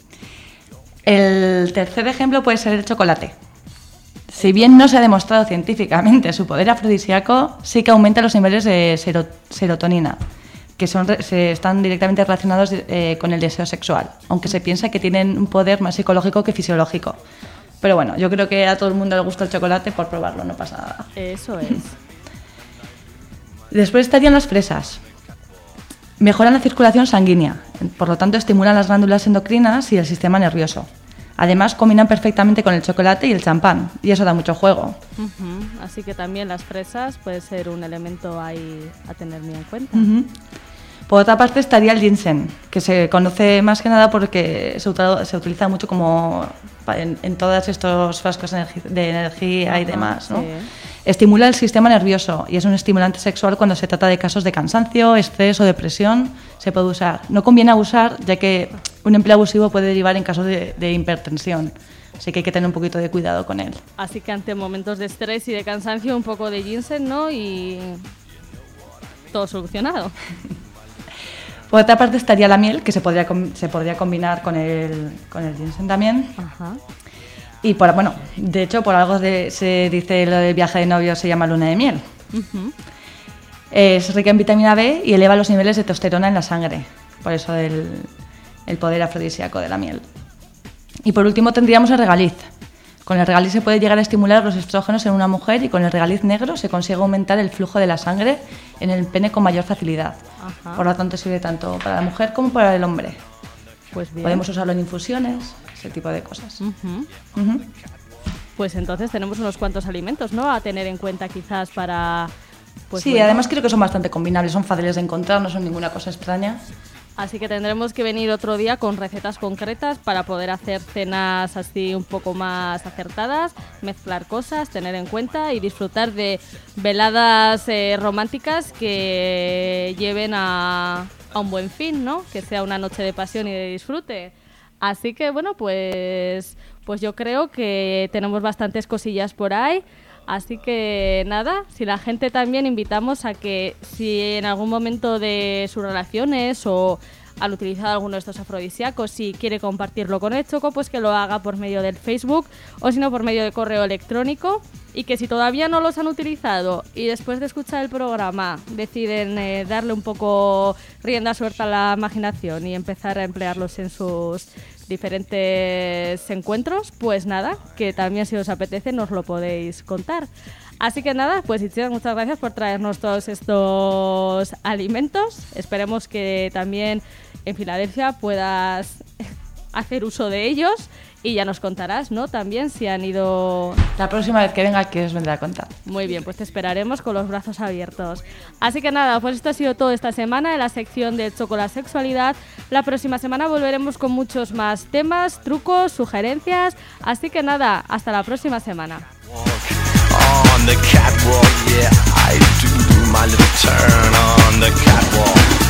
El tercer ejemplo puede ser el chocolate. Si bien no se ha demostrado científicamente su poder afrodisíaco, sí que aumenta los niveles de sero, serotonina, que son, se están directamente relacionados eh, con el deseo sexual, aunque se piensa que tienen un poder más psicológico que fisiológico. Pero bueno, yo creo que a todo el mundo le gusta el chocolate, por probarlo no pasa nada. Eso es. Después estarían las fresas. Mejoran la circulación sanguínea, por lo tanto estimulan las glándulas endocrinas y el sistema nervioso. Además, combinan perfectamente con el chocolate y el champán, y eso da mucho juego. Uh-huh. Así que también las fresas puede ser un elemento ahí a tener muy en cuenta. Uh-huh. Por otra parte estaría el ginseng, que se conoce más que nada porque se, utiliza, se utiliza mucho como en, en todos estos frascos de energía, de energía uh-huh, y demás, ¿no? Sí. Estimula el sistema nervioso y es un estimulante sexual cuando se trata de casos de cansancio, estrés o depresión. Se puede usar. No conviene abusar, ya que un empleo abusivo puede derivar en casos de, de hipertensión. Así que hay que tener un poquito de cuidado con él. Así que ante momentos de estrés y de cansancio, un poco de ginseng, ¿no? Y todo solucionado. Por otra parte estaría la miel, que se podría, se podría combinar con el, con el ginseng también. Ajá. Y por, bueno, de hecho, por algo de, se dice lo del viaje de novio se llama luna de miel. Uh-huh. Es rica en vitamina B y eleva los niveles de testosterona en la sangre. Por eso el, el poder afrodisíaco de la miel. Y por último tendríamos el regaliz. Con el regaliz se puede llegar a estimular los estrógenos en una mujer y con el regaliz negro se consigue aumentar el flujo de la sangre en el pene con mayor facilidad. Ajá. Por lo tanto sirve tanto para la mujer como para el hombre. Pues bien. Podemos usarlo en infusiones, ese tipo de cosas. Uh-huh. Uh-huh. Pues entonces tenemos unos cuantos alimentos, ¿no? A tener en cuenta quizás para... Pues sí, bueno. Además creo que son bastante combinables, son fáciles de encontrar, no son ninguna cosa extraña. Así que tendremos que venir otro día con recetas concretas para poder hacer cenas así un poco más acertadas, mezclar cosas, tener en cuenta y disfrutar de veladas eh, románticas que lleven a, a un buen fin, ¿no? Que sea una noche de pasión y de disfrute. Así que bueno, pues, pues yo creo que tenemos bastantes cosillas por ahí. Así que nada, si la gente también invitamos a que si en algún momento de sus relaciones o han utilizado alguno de estos afrodisíacos, si quiere compartirlo con el Choco, pues que lo haga por medio del Facebook o si no por medio de correo electrónico, y que si todavía no los han utilizado y después de escuchar el programa deciden eh, darle un poco rienda suelta a la imaginación y empezar a emplearlos en sus diferentes encuentros, pues nada, que también si os apetece nos lo podéis contar. Así que nada, pues Itziar, muchas gracias por traernos todos estos alimentos. Esperemos que también en Filadelfia puedas hacer uso de ellos y ya nos contarás, ¿no? También si han ido... La próxima vez que venga, que os vendrá a contar. Muy bien, pues te esperaremos con los brazos abiertos. Así que nada, pues esto ha sido todo esta semana en la sección de Chocolate Sexualidad. La próxima semana volveremos con muchos más temas, trucos, sugerencias. Así que nada, hasta la próxima semana. On the catwalk, yeah, I do my little turn on the catwalk.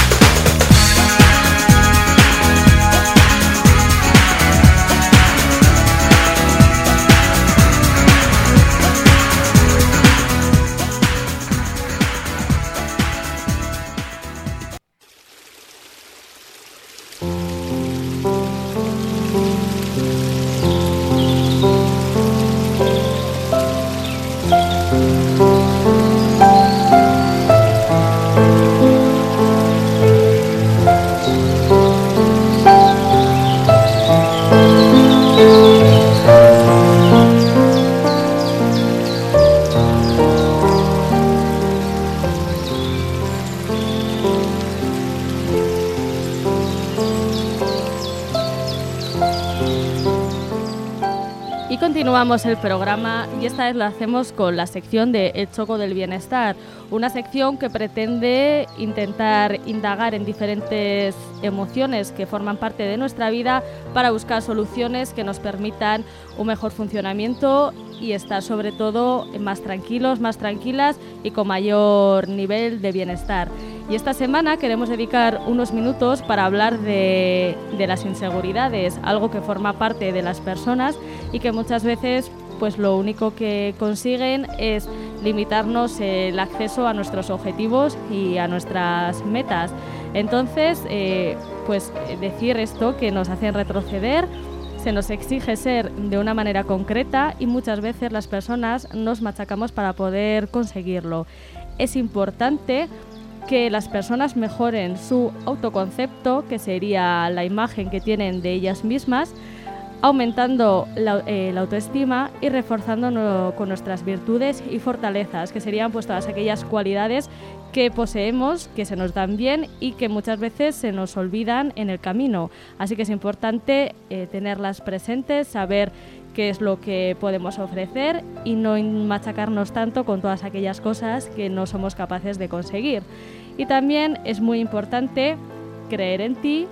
Continuamos el programa y esta vez lo hacemos con la sección de El Choco del Bienestar, una sección que pretende intentar indagar en diferentes emociones que forman parte de nuestra vida para buscar soluciones que nos permitan un mejor funcionamiento y estar sobre todo más tranquilos, más tranquilas y con mayor nivel de bienestar. Y esta semana queremos dedicar unos minutos para hablar de, de las inseguridades, algo que forma parte de las personas y que muchas veces pues lo único que consiguen es limitarnos el acceso a nuestros objetivos y a nuestras metas. Entonces, eh, pues decir esto que nos hace retroceder, se nos exige ser de una manera concreta y muchas veces las personas nos machacamos para poder conseguirlo. Es importante que las personas mejoren su autoconcepto, que sería la imagen que tienen de ellas mismas, aumentando la, eh, la autoestima y reforzándonos con nuestras virtudes y fortalezas, que serían pues todas aquellas cualidades que poseemos, que se nos dan bien y que muchas veces se nos olvidan en el camino. Así que es importante eh, tenerlas presentes, saber qué es lo que podemos ofrecer y no machacarnos tanto con todas aquellas cosas que no somos capaces de conseguir. Y también es muy importante creer en ti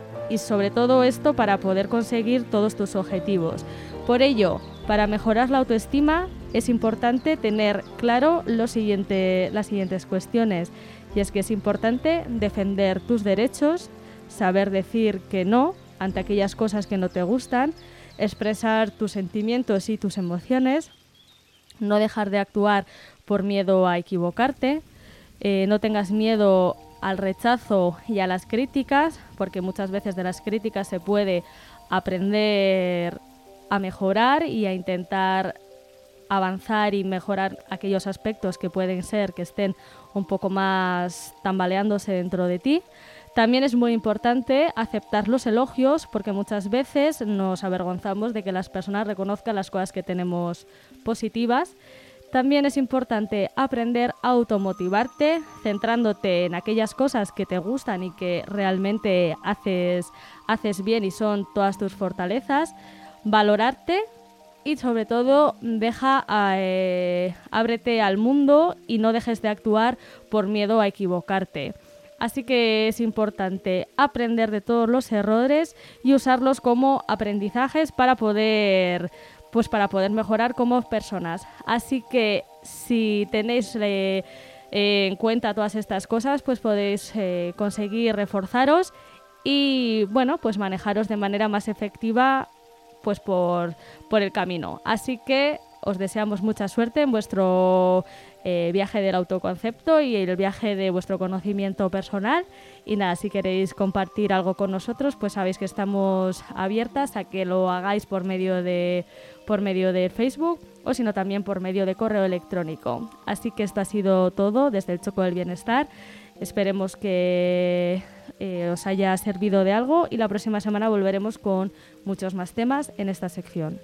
y sobre todo esto para poder conseguir todos tus objetivos. Por ello, para mejorar la autoestima es importante tener claro lo siguiente, las siguientes cuestiones, y es que es importante defender tus derechos, saber decir que no ante aquellas cosas que no te gustan, expresar tus sentimientos y tus emociones, no dejar de actuar por miedo a equivocarte, eh, no tengas miedo al rechazo y a las críticas, porque muchas veces de las críticas se puede aprender a mejorar y a intentar avanzar y mejorar aquellos aspectos que pueden ser que estén un poco más tambaleándose dentro de ti. También es muy importante aceptar los elogios, porque muchas veces nos avergonzamos de que las personas reconozcan las cosas que tenemos positivas. También es importante aprender a automotivarte, centrándote en aquellas cosas que te gustan y que realmente haces, haces bien y son todas tus fortalezas, valorarte y sobre todo deja, eh, ábrete al mundo y no dejes de actuar por miedo a equivocarte. Así que es importante aprender de todos los errores y usarlos como aprendizajes para poder, pues para poder mejorar como personas. Así que si tenéis eh, eh, en cuenta todas estas cosas, pues podéis eh, conseguir reforzaros y bueno, pues manejaros de manera más efectiva pues por, por el camino. Así que os deseamos mucha suerte en vuestro eh, viaje del autoconcepto y el viaje de vuestro conocimiento personal. Y nada, si queréis compartir algo con nosotros, pues sabéis que estamos abiertas a que lo hagáis por medio de, por medio de Facebook o si no también por medio de correo electrónico. Así que esto ha sido todo desde el Choco del Bienestar. Esperemos que eh, os haya servido de algo y la próxima semana volveremos con muchos más temas en esta sección.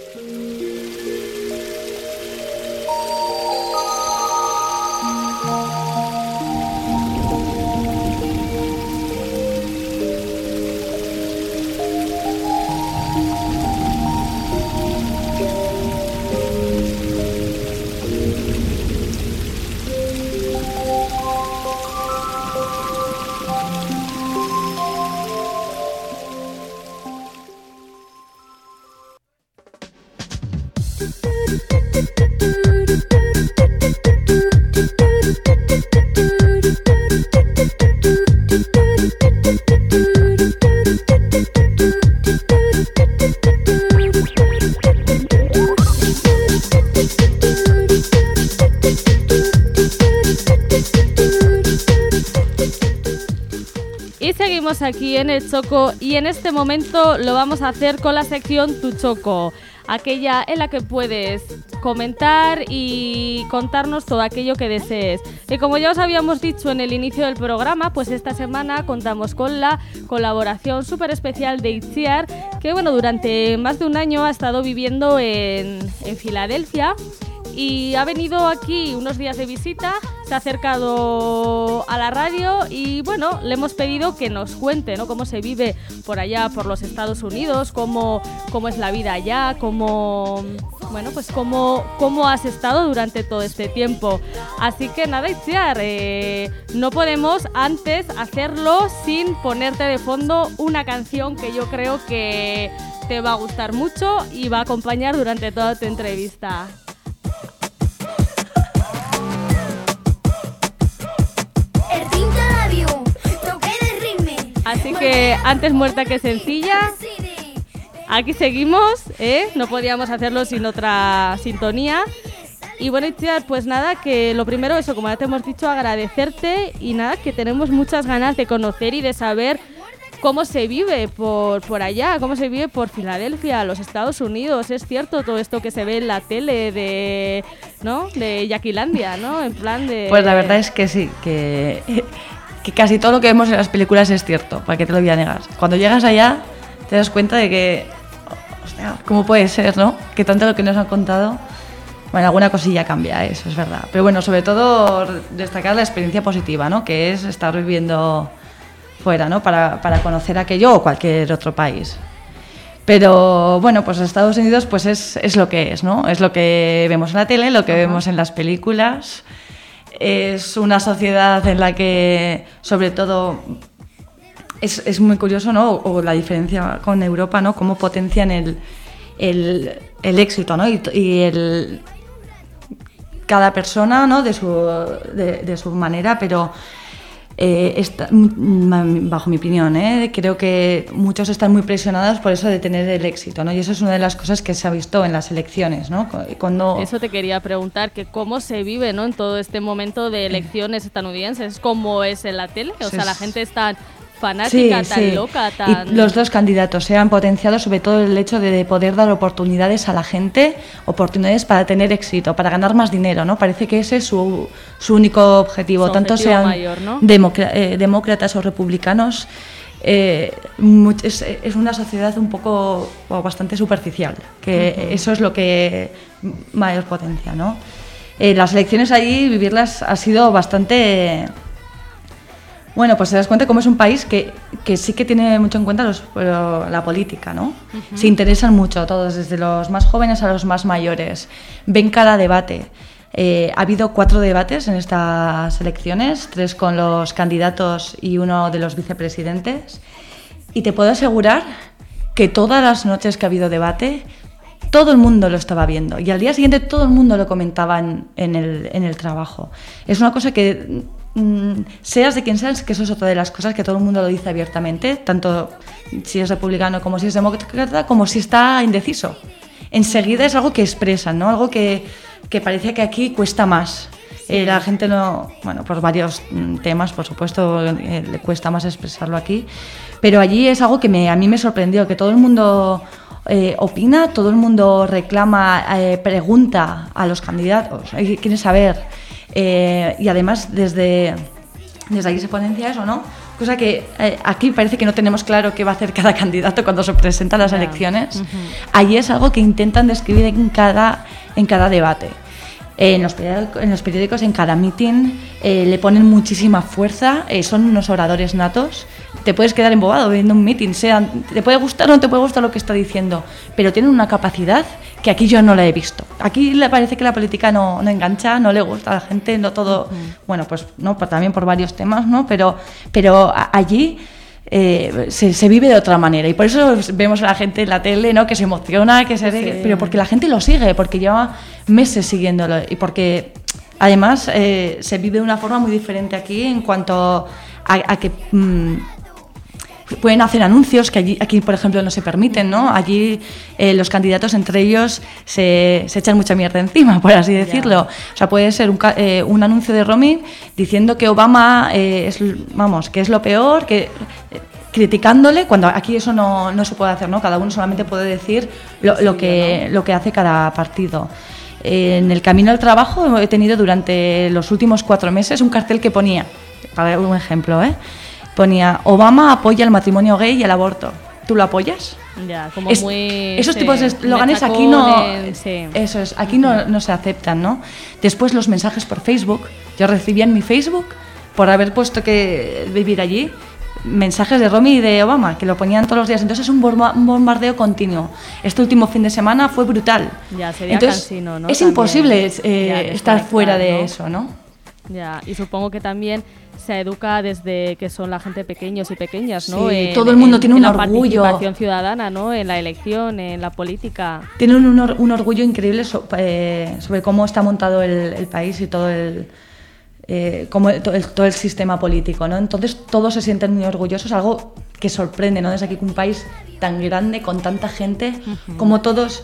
Y seguimos aquí en el Choco y en este momento lo vamos a hacer con la sección Tu Choco, aquella en la que puedes comentar y contarnos todo aquello que desees. Y como ya os habíamos dicho en el inicio del programa, pues esta semana contamos con la colaboración súper especial de Itziar, que bueno, durante más de un año ha estado viviendo en, en Filadelfia y ha venido aquí unos días de visita, se ha acercado a la radio y bueno, le hemos pedido que nos cuente, ¿no?, cómo se vive por allá, por los Estados Unidos, cómo, cómo es la vida allá, cómo, bueno, pues cómo, cómo has estado durante todo este tiempo. Así que nada, Itziar, eh, no podemos antes hacerlo sin ponerte de fondo una canción que yo creo que te va a gustar mucho y va a acompañar durante toda tu entrevista. Así que antes muerta que sencilla, aquí seguimos, ¿eh? No podíamos hacerlo sin otra sintonía. Y bueno, Itziar, pues nada, que lo primero, eso, como ya te hemos dicho, agradecerte y nada, que tenemos muchas ganas de conocer y de saber cómo se vive por, por allá, cómo se vive por Filadelfia, los Estados Unidos. Es cierto todo esto que se ve en la tele de, ¿no?, de Yaquilandia, ¿no? En plan de... Pues la verdad es que sí, que... que casi todo lo que vemos en las películas es cierto, ¿para qué te lo voy a negar? Cuando llegas allá te das cuenta de que, hostia, ¿cómo puede ser, no? Que tanto lo que nos han contado, bueno, alguna cosilla cambia, eso es verdad. Pero bueno, sobre todo destacar la experiencia positiva, ¿no?, que es estar viviendo fuera, ¿no?, para, para conocer aquello o cualquier otro país. Pero bueno, pues Estados Unidos pues es, es lo que es, ¿no? Es lo que vemos en la tele, lo que Ajá. vemos en las películas. Es una sociedad en la que, sobre todo, es, es muy curioso, ¿no?, o, o la diferencia con Europa, ¿no?, cómo potencian el, el, el éxito, ¿no?, y, y el, cada persona, ¿no?, de su, de, de su manera, pero eh, está, bajo mi opinión, ¿eh?, creo que muchos están muy presionados por eso de tener el éxito, ¿no?, y eso es una de las cosas que se ha visto en las elecciones, ¿no?, cuando... Eso te quería preguntar, que cómo se vive, ¿no?, en todo este momento de elecciones estadounidenses, ¿cómo es en la tele? O sea, la gente está fanática, sí, tan sí. loca, tan... Y los dos candidatos se han potenciado sobre todo el hecho de poder dar oportunidades a la gente, oportunidades para tener éxito, para ganar más dinero, ¿no? Parece que ese es su, su único objetivo, su tanto objetivo sean mayor, ¿no? democra- eh, demócratas o republicanos. Eh, es, es una sociedad un poco o bastante superficial, que uh-huh. eso es lo que mayor potencia, ¿no? Eh, las elecciones allí, vivirlas ha sido bastante... Bueno, pues te das cuenta cómo es un país que, que sí que tiene mucho en cuenta los, la política, ¿no? Uh-huh. Se interesan mucho todos, desde los más jóvenes a los más mayores. Ven cada debate. Eh, ha habido cuatro debates en estas elecciones, tres con los candidatos y uno de los vicepresidentes. Y te puedo asegurar que todas las noches que ha habido debate, todo el mundo lo estaba viendo. Y al día siguiente todo el mundo lo comentaba en, en, el, en el trabajo. Es una cosa que, mm, seas de quien seas, que eso es otra de las cosas que todo el mundo lo dice abiertamente, tanto si es republicano como si es demócrata, como si está indeciso. Enseguida es algo que expresan, ¿no? Algo que, que parece que aquí cuesta más. Sí. Eh, la gente no, bueno, por varios mm, temas, por supuesto, eh, le cuesta más expresarlo aquí, pero allí es algo que me, a mí me sorprendió, que todo el mundo eh, opina, todo el mundo reclama, eh, pregunta a los candidatos, eh, quiere saber, eh, y además desde, desde aquí se ponencia eso, ¿no? Cosa que eh, aquí parece que no tenemos claro qué va a hacer cada candidato cuando se presenta a las yeah. elecciones. Uh-huh. Allí es algo que intentan describir en cada, en cada debate. Eh, en, los periódicos, en los periódicos, en cada meeting, eh, le ponen muchísima fuerza, eh, son unos oradores natos. Te puedes quedar embobado viendo un meeting, sea, te puede gustar o no te puede gustar lo que está diciendo, pero tienen una capacidad que aquí yo no la he visto. Aquí le parece que la política no, no engancha, no le gusta a la gente, no todo, uh-huh. bueno, pues no, pues también por varios temas, ¿no? Pero, pero a, allí eh, se, se vive de otra manera y por eso vemos a la gente en la tele, ¿no? Que se emociona, que se sí. pero porque la gente lo sigue, porque lleva meses siguiéndolo y porque además eh, se vive de una forma muy diferente aquí en cuanto a, a que mmm, pueden hacer anuncios que allí, aquí, por ejemplo, no se permiten, ¿no? Allí eh, los candidatos entre ellos se, se echan mucha mierda encima, por así decirlo. Yeah. O sea, puede ser un, eh, un anuncio de Romy diciendo que Obama eh, es, vamos, que es lo peor, que eh, criticándole, cuando aquí eso no, no se puede hacer, ¿no? Cada uno solamente puede decir lo, lo, que, lo que hace cada partido. Eh, en el camino al trabajo he tenido durante los últimos cuatro meses un cartel que ponía, para dar un ejemplo, ¿eh? Ponía, Obama apoya el matrimonio gay y el aborto. ¿Tú lo apoyas? Ya, como es, muy... Esos sí, tipos de eslóganes aquí no... En, sí. Eso es, aquí no, no se aceptan, ¿no? Después los mensajes por Facebook. Yo recibía en mi Facebook, por haber puesto que vivir allí, mensajes de Romy y de Obama, que lo ponían todos los días. Entonces es un, bomba, un bombardeo continuo. Este último fin de semana fue brutal. Ya, sería Entonces, cansino, ¿no? Es También, imposible eh, ya, estar fuera de ¿no? eso, ¿no? Ya, y supongo que también se educa desde que son la gente pequeños y pequeñas, ¿no? Sí, en, todo el mundo en, tiene en un la orgullo. participación ciudadana, ¿no? En la elección, en la política. Tienen un, or, un orgullo increíble so, eh, sobre cómo está montado el, el país y todo el, eh, cómo, el, todo, el, todo el sistema político, ¿no? Entonces todos se sienten muy orgullosos, algo que sorprende, ¿no? Desde aquí un país tan grande, con tanta gente, uh-huh. como todos...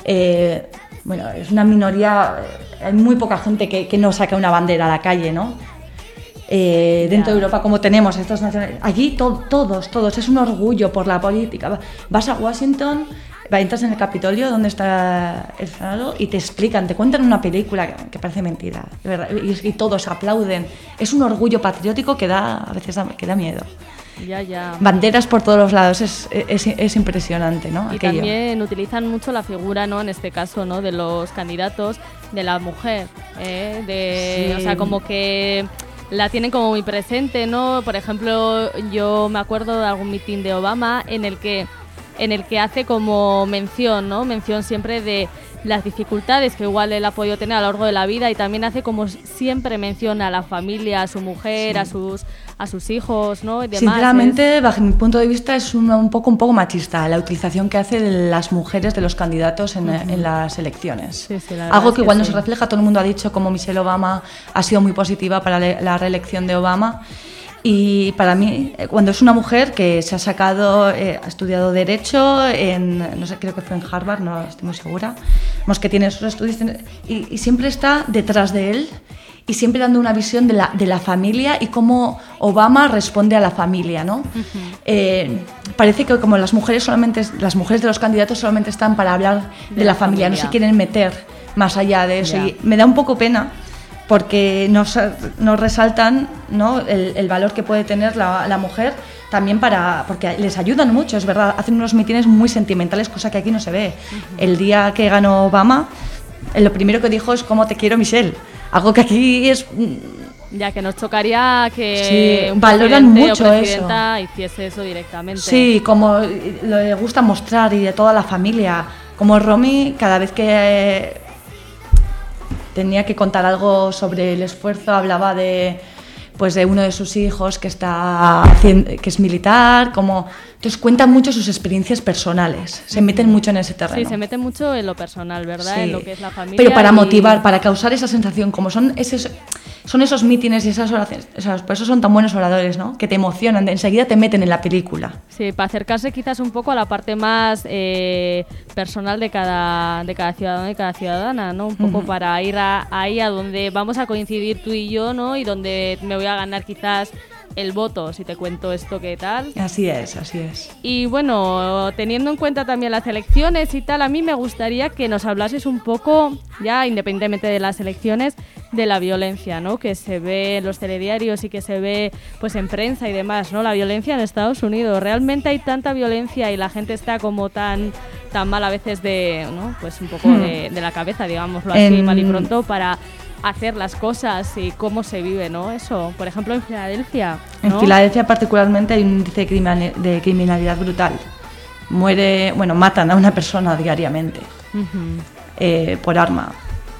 Eh, bueno, es una minoría, hay muy poca gente que, que no saca una bandera a la calle, ¿no? Eh, dentro yeah. de Europa, como tenemos estos nacionales, allí to- todos, todos, es un orgullo por la política. Vas a Washington, entras en el Capitolio, donde está el Senado, y te explican, te cuentan una película que, que parece mentira, de verdad, y, y todos aplauden. Es un orgullo patriótico que da, a veces da, que da miedo. Ya, ya. Banderas por todos los lados, es, es, es impresionante, ¿no? Y Aquello. También utilizan mucho la figura, ¿no? En este caso, ¿no? De los candidatos, de la mujer, ¿eh? De, sí. O sea, como que la tienen como muy presente, ¿no? Por ejemplo, yo me acuerdo de algún mitin de Obama en el que en el que hace como mención, ¿no? Mención siempre de las dificultades que igual él ha podido tener a lo largo de la vida y también hace como siempre mención a la familia, a su mujer, sí. a sus a sus hijos, ¿no? Y demás. Sinceramente, es... bajo mi punto de vista, es un, un poco un poco machista la utilización que hace de las mujeres de los candidatos en, uh-huh. en las elecciones. Sí, sí, algo que, que igual sí. no se refleja, todo el mundo ha dicho como Michelle Obama ha sido muy positiva para le, la reelección de Obama. Y para mí, cuando es una mujer que se ha sacado, eh, ha estudiado Derecho en, no sé, creo que fue en Harvard, no estoy muy segura, vemos que tiene esos estudios y, y siempre está detrás de él y siempre dando una visión de la, de la familia y cómo Obama responde a la familia, ¿no? Uh-huh. Eh, parece que como las mujeres solamente, las mujeres de los candidatos solamente están para hablar de, de la, la familia, familia, no se quieren meter más allá de eso. Yeah. Y me da un poco pena porque nos, nos resaltan, ¿no? el, el valor que puede tener la, la mujer también para, porque les ayudan mucho, es verdad, hacen unos mítines muy sentimentales, cosa que aquí no se ve. Uh-huh. El día que ganó Obama, lo primero que dijo es cómo te quiero, Michelle, algo que aquí es... Ya que nos chocaría que sí, un valoran mucho o presidenta eso. hiciese eso directamente. Sí, como le gusta mostrar y de toda la familia, como Romy cada vez que... tenía que contar algo sobre el esfuerzo, hablaba de pues de uno de sus hijos que está haciendo, que es militar, como entonces cuentan mucho sus experiencias personales, se meten mucho en ese terreno. Sí, se meten mucho en lo personal, ¿verdad? Sí. En lo que es la familia. Pero para y... motivar, para causar esa sensación, como son esos, son esos mítines y esas oraciones, o sea, por eso son tan buenos oradores, ¿no? Que te emocionan, de, enseguida te meten en la película. Sí, para acercarse quizás un poco a la parte más eh, personal de cada, de cada ciudadano y cada ciudadana, ¿no? Un poco uh-huh. para ir a, ahí a donde vamos a coincidir tú y yo, ¿no? Y donde me voy a ganar quizás el voto, si te cuento esto, ¿qué tal? Así es, así es. Y bueno, teniendo en cuenta también las elecciones y tal, a mí me gustaría que nos hablases un poco, ya independientemente de las elecciones, de la violencia, ¿no? Que se ve en los telediarios y que se ve pues en prensa y demás, ¿no? La violencia en Estados Unidos. Realmente hay tanta violencia y la gente está como tan tan mal a veces de, ¿no? Pues un poco hmm. de, de la cabeza, digámoslo así, en... mal y pronto, para hacer las cosas y cómo se vive, ¿no? Eso, por ejemplo, en Filadelfia, ¿no? En Filadelfia particularmente hay un índice de, criminal, de criminalidad brutal. Muere, bueno, matan a una persona diariamente uh-huh. eh, por arma.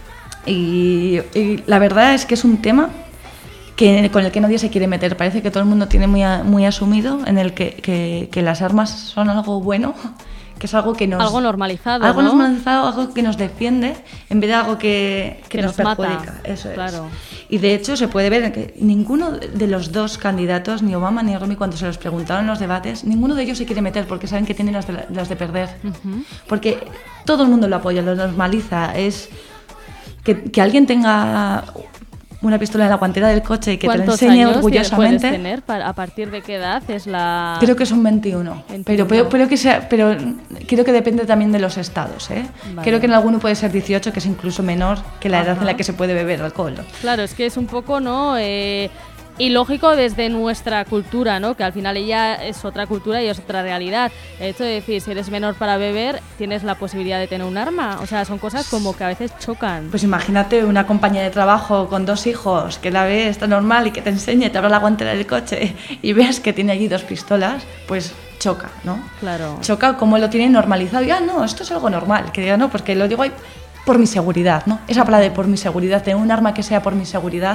Y, y la verdad es que es un tema que, con el que nadie se quiere meter. Parece que todo el mundo tiene muy, a, muy asumido en el que, que, que las armas son algo bueno, que es algo que nos... Algo normalizado, Algo ¿no? normalizado, algo que nos defiende, en vez de algo que, que, que nos, nos perjudica. Mata. Eso es. Claro. Y de hecho se puede ver que ninguno de los dos candidatos, ni Obama ni Romney, cuando se los preguntaron en los debates, ninguno de ellos se quiere meter porque saben que tienen las de, las de perder. Uh-huh. Porque todo el mundo lo apoya, lo normaliza. Es que, que alguien tenga una pistola en la guantera del coche y que te lo enseñe orgullosamente. ¿Cuántos años puedes tener? ¿A partir de qué edad es la...? Creo que son veintiuno. veintiuno. Pero, pero, pero, que sea, pero creo que depende también de los estados, ¿eh? Vale. Creo que en alguno puede ser dieciocho, que es incluso menor que la edad Ajá. en la que se puede beber alcohol. Claro, es que es un poco, ¿no? Eh, ilógico desde nuestra cultura, ¿no? Que al final ella es otra cultura y es otra realidad. El hecho de decir, si eres menor para beber, tienes la posibilidad de tener un arma. O sea, son cosas como que a veces chocan. Pues imagínate una compañía de trabajo con dos hijos que la ve, está normal y que te enseñe, te abra la guantera del coche y veas que tiene allí dos pistolas, pues choca, ¿no? Claro. Choca como lo tienen normalizado. Y, ah, no, esto es algo normal. Que diga, no, porque lo digo ahí por mi seguridad, ¿no? Esa palabra de por mi seguridad, tener un arma que sea por mi seguridad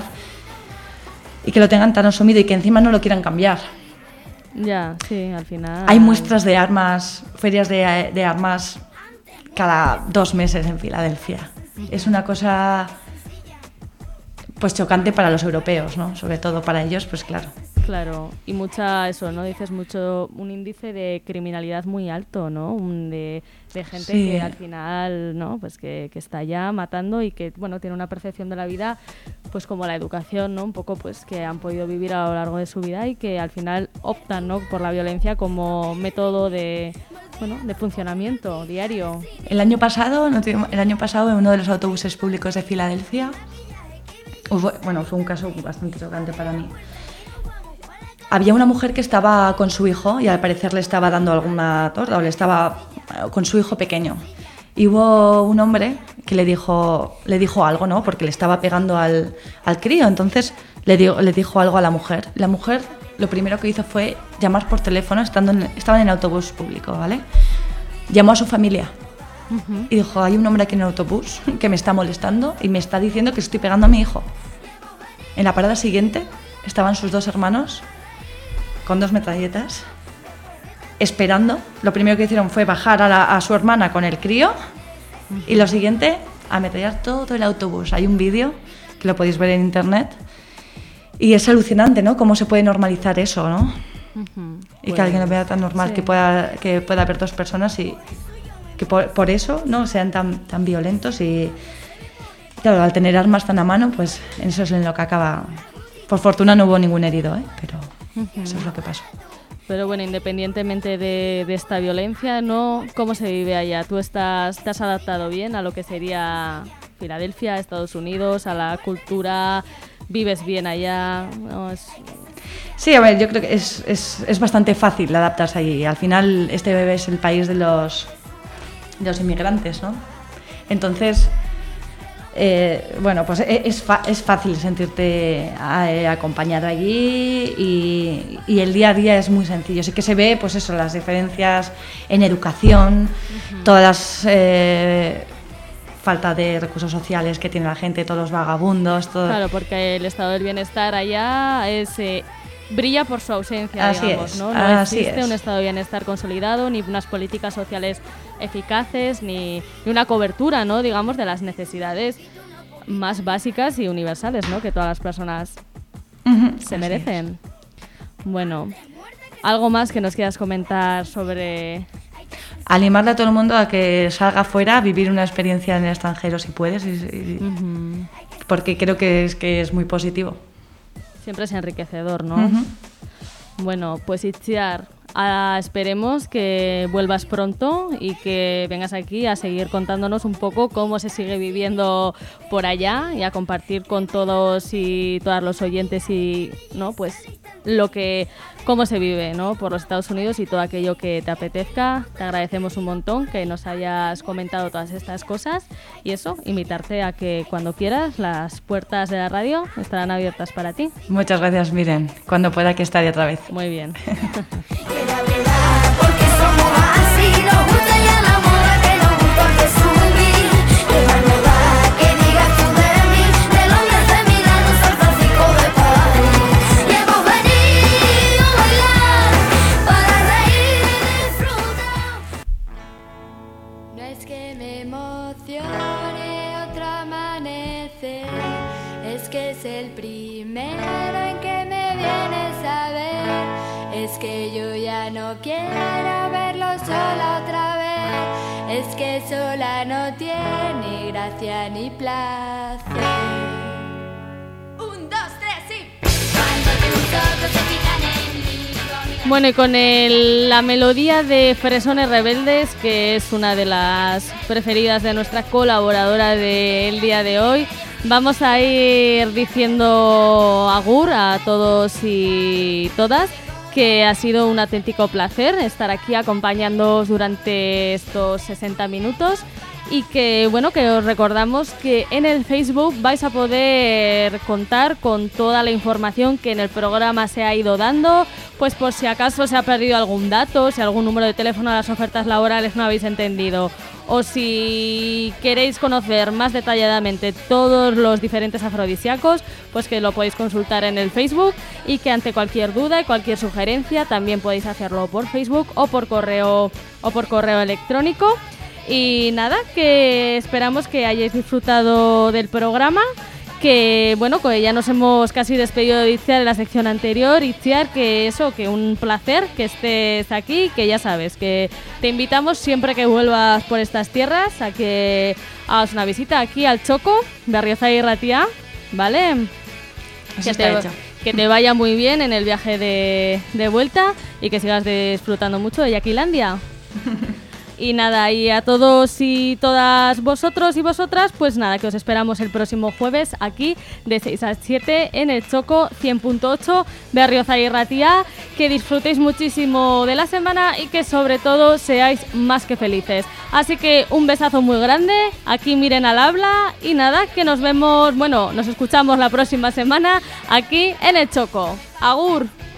y que lo tengan tan asumido y que encima no lo quieran cambiar. Ya, sí, al final... Hay muestras de armas, ferias de, de armas cada dos meses en Filadelfia. Es una cosa pues chocante para los europeos, ¿no? Sobre todo para ellos, pues claro. Claro, y mucha, eso, ¿no? Dices mucho, un índice de criminalidad muy alto, ¿no? Un de, de gente sí. que al final, ¿no? Pues que, que está ya matando y que, bueno, tiene una percepción de la vida, pues como la educación, ¿no? Un poco, pues que han podido vivir a lo largo de su vida y que al final optan, ¿no? Por la violencia como método de, bueno, de funcionamiento diario. El año pasado, el año pasado, en uno de los autobuses públicos de Filadelfia, hubo, bueno, fue un caso bastante chocante para mí. Había una mujer que estaba con su hijo y al parecer le estaba dando alguna torta o le estaba con su hijo pequeño. Y hubo un hombre que le dijo, le dijo algo, ¿no? Porque le estaba pegando al, al crío. Entonces le, dio, le dijo algo a la mujer. La mujer lo primero que hizo fue llamar por teléfono, estando en, estaban en el autobús público, ¿vale? Llamó a su familia uh-huh. y dijo, hay un hombre aquí en el autobús que me está molestando y me está diciendo que estoy pegando a mi hijo. En la parada siguiente estaban sus dos hermanos con dos metralletas, esperando. Lo primero que hicieron fue bajar a, la, a su hermana con el crío uh-huh. y lo siguiente, ametrallar todo el autobús. Hay un vídeo que lo podéis ver en internet y es alucinante, ¿no? Cómo se puede normalizar eso, ¿no? Uh-huh. Y pues, que alguien lo vea tan normal, sí. que pueda que pueda haber dos personas y que por, por eso no sean tan, tan violentos y, claro, al tener armas tan a mano, pues en eso es en lo que acaba. Por fortuna no hubo ningún herido, ¿eh? Pero uh-huh. eso es lo que pasó. Pero bueno, independientemente de, de esta violencia, ¿no? ¿Cómo se vive allá? ¿Tú estás, te has adaptado bien a lo que sería Filadelfia, Estados Unidos, a la cultura? ¿Vives bien allá? ¿No? Es... Sí, a ver, yo creo que es, es, es bastante fácil adaptarse allí. Al final este bebé es el país de los, de los inmigrantes, ¿no? Entonces... Eh, bueno, pues es, fa- es fácil sentirte eh, acompañado allí y, y el día a día es muy sencillo. Sí que se ve, pues eso, las diferencias en educación, uh-huh. todas las eh, falta de recursos sociales que tiene la gente, todos los vagabundos, todo. Claro, porque el estado del bienestar allá es eh, brilla por su ausencia, Así digamos, es, ¿no? No así existe es. un estado de bienestar consolidado, ni unas políticas sociales eficaces, ni, ni una cobertura, ¿no? Digamos, de las necesidades más básicas y universales, ¿no? Que todas las personas Uh-huh, se así merecen. Bueno, ¿algo más que nos quieras comentar sobre...? Animarle a todo el mundo a que salga afuera a vivir una experiencia en el extranjero si puedes, y, y, uh-huh. porque creo que es, que es muy positivo. Siempre es enriquecedor, ¿no? Uh-huh. Bueno, pues Itziar, ah, esperemos que vuelvas pronto y que vengas aquí a seguir contándonos un poco cómo se sigue viviendo por allá y a compartir con todos y todas los oyentes y, ¿no? Pues lo que, cómo se vive, ¿no? Por los Estados Unidos y todo aquello que te apetezca. Te agradecemos un montón que nos hayas comentado todas estas cosas y eso, invitarte a que cuando quieras las puertas de la radio estarán abiertas para ti. Muchas gracias, Miren. Cuando pueda que estaré otra vez. Muy bien. Porque somos así, nos gusta ya la moda que nos gusta presumir. De la moda que digas tú de mí, de Londres, de Milano, San Francisco, de París. Y hemos venido a bailar para reír y disfrutar. No es que me emocione otro amanecer, es que es el primero en que me vienes a ver. Es que yo ya no quiero verlo sola otra vez. Es que sola no tiene gracia ni placer. Un, dos, tres y... Cuando tus ojos se fijan en mí, conmigo... Bueno, y con el, la melodía de Fresones Rebeldes, que es una de las preferidas de nuestra colaboradora del día de hoy, vamos a ir diciendo agur a todos y todas, que ha sido un auténtico placer estar aquí acompañándoos durante estos sesenta minutos y que, bueno, que os recordamos que en el Facebook vais a poder contar con toda la información que en el programa se ha ido dando, pues por si acaso se ha perdido algún dato, si algún número de teléfono de las ofertas laborales no habéis entendido, o si queréis conocer más detalladamente todos los diferentes afrodisíacos, pues que lo podéis consultar en el Facebook y que ante cualquier duda y cualquier sugerencia también podéis hacerlo por Facebook o por correo o por correo electrónico. Y nada, que esperamos que hayáis disfrutado del programa, que bueno, que ya nos hemos casi despedido de Itziar en la sección anterior. Itziar, que eso, que un placer que estés aquí, que ya sabes, que te invitamos siempre que vuelvas por estas tierras a que hagas una visita aquí al Choco, Berriozar y Ratia, ¿vale? Eso Que está te, hecho. que te vaya muy bien en el viaje de, de vuelta y que sigas disfrutando mucho de Yaquilandia. Y nada, y a todos y todas vosotros y vosotras, pues nada, que os esperamos el próximo jueves aquí de seis a siete en el Choco cien punto ocho Berriozar y Ratia. Que disfrutéis muchísimo de la semana y que sobre todo seáis más que felices. Así que un besazo muy grande, aquí Miren al habla y nada, que nos vemos, bueno, nos escuchamos la próxima semana aquí en el Choco. ¡Agur!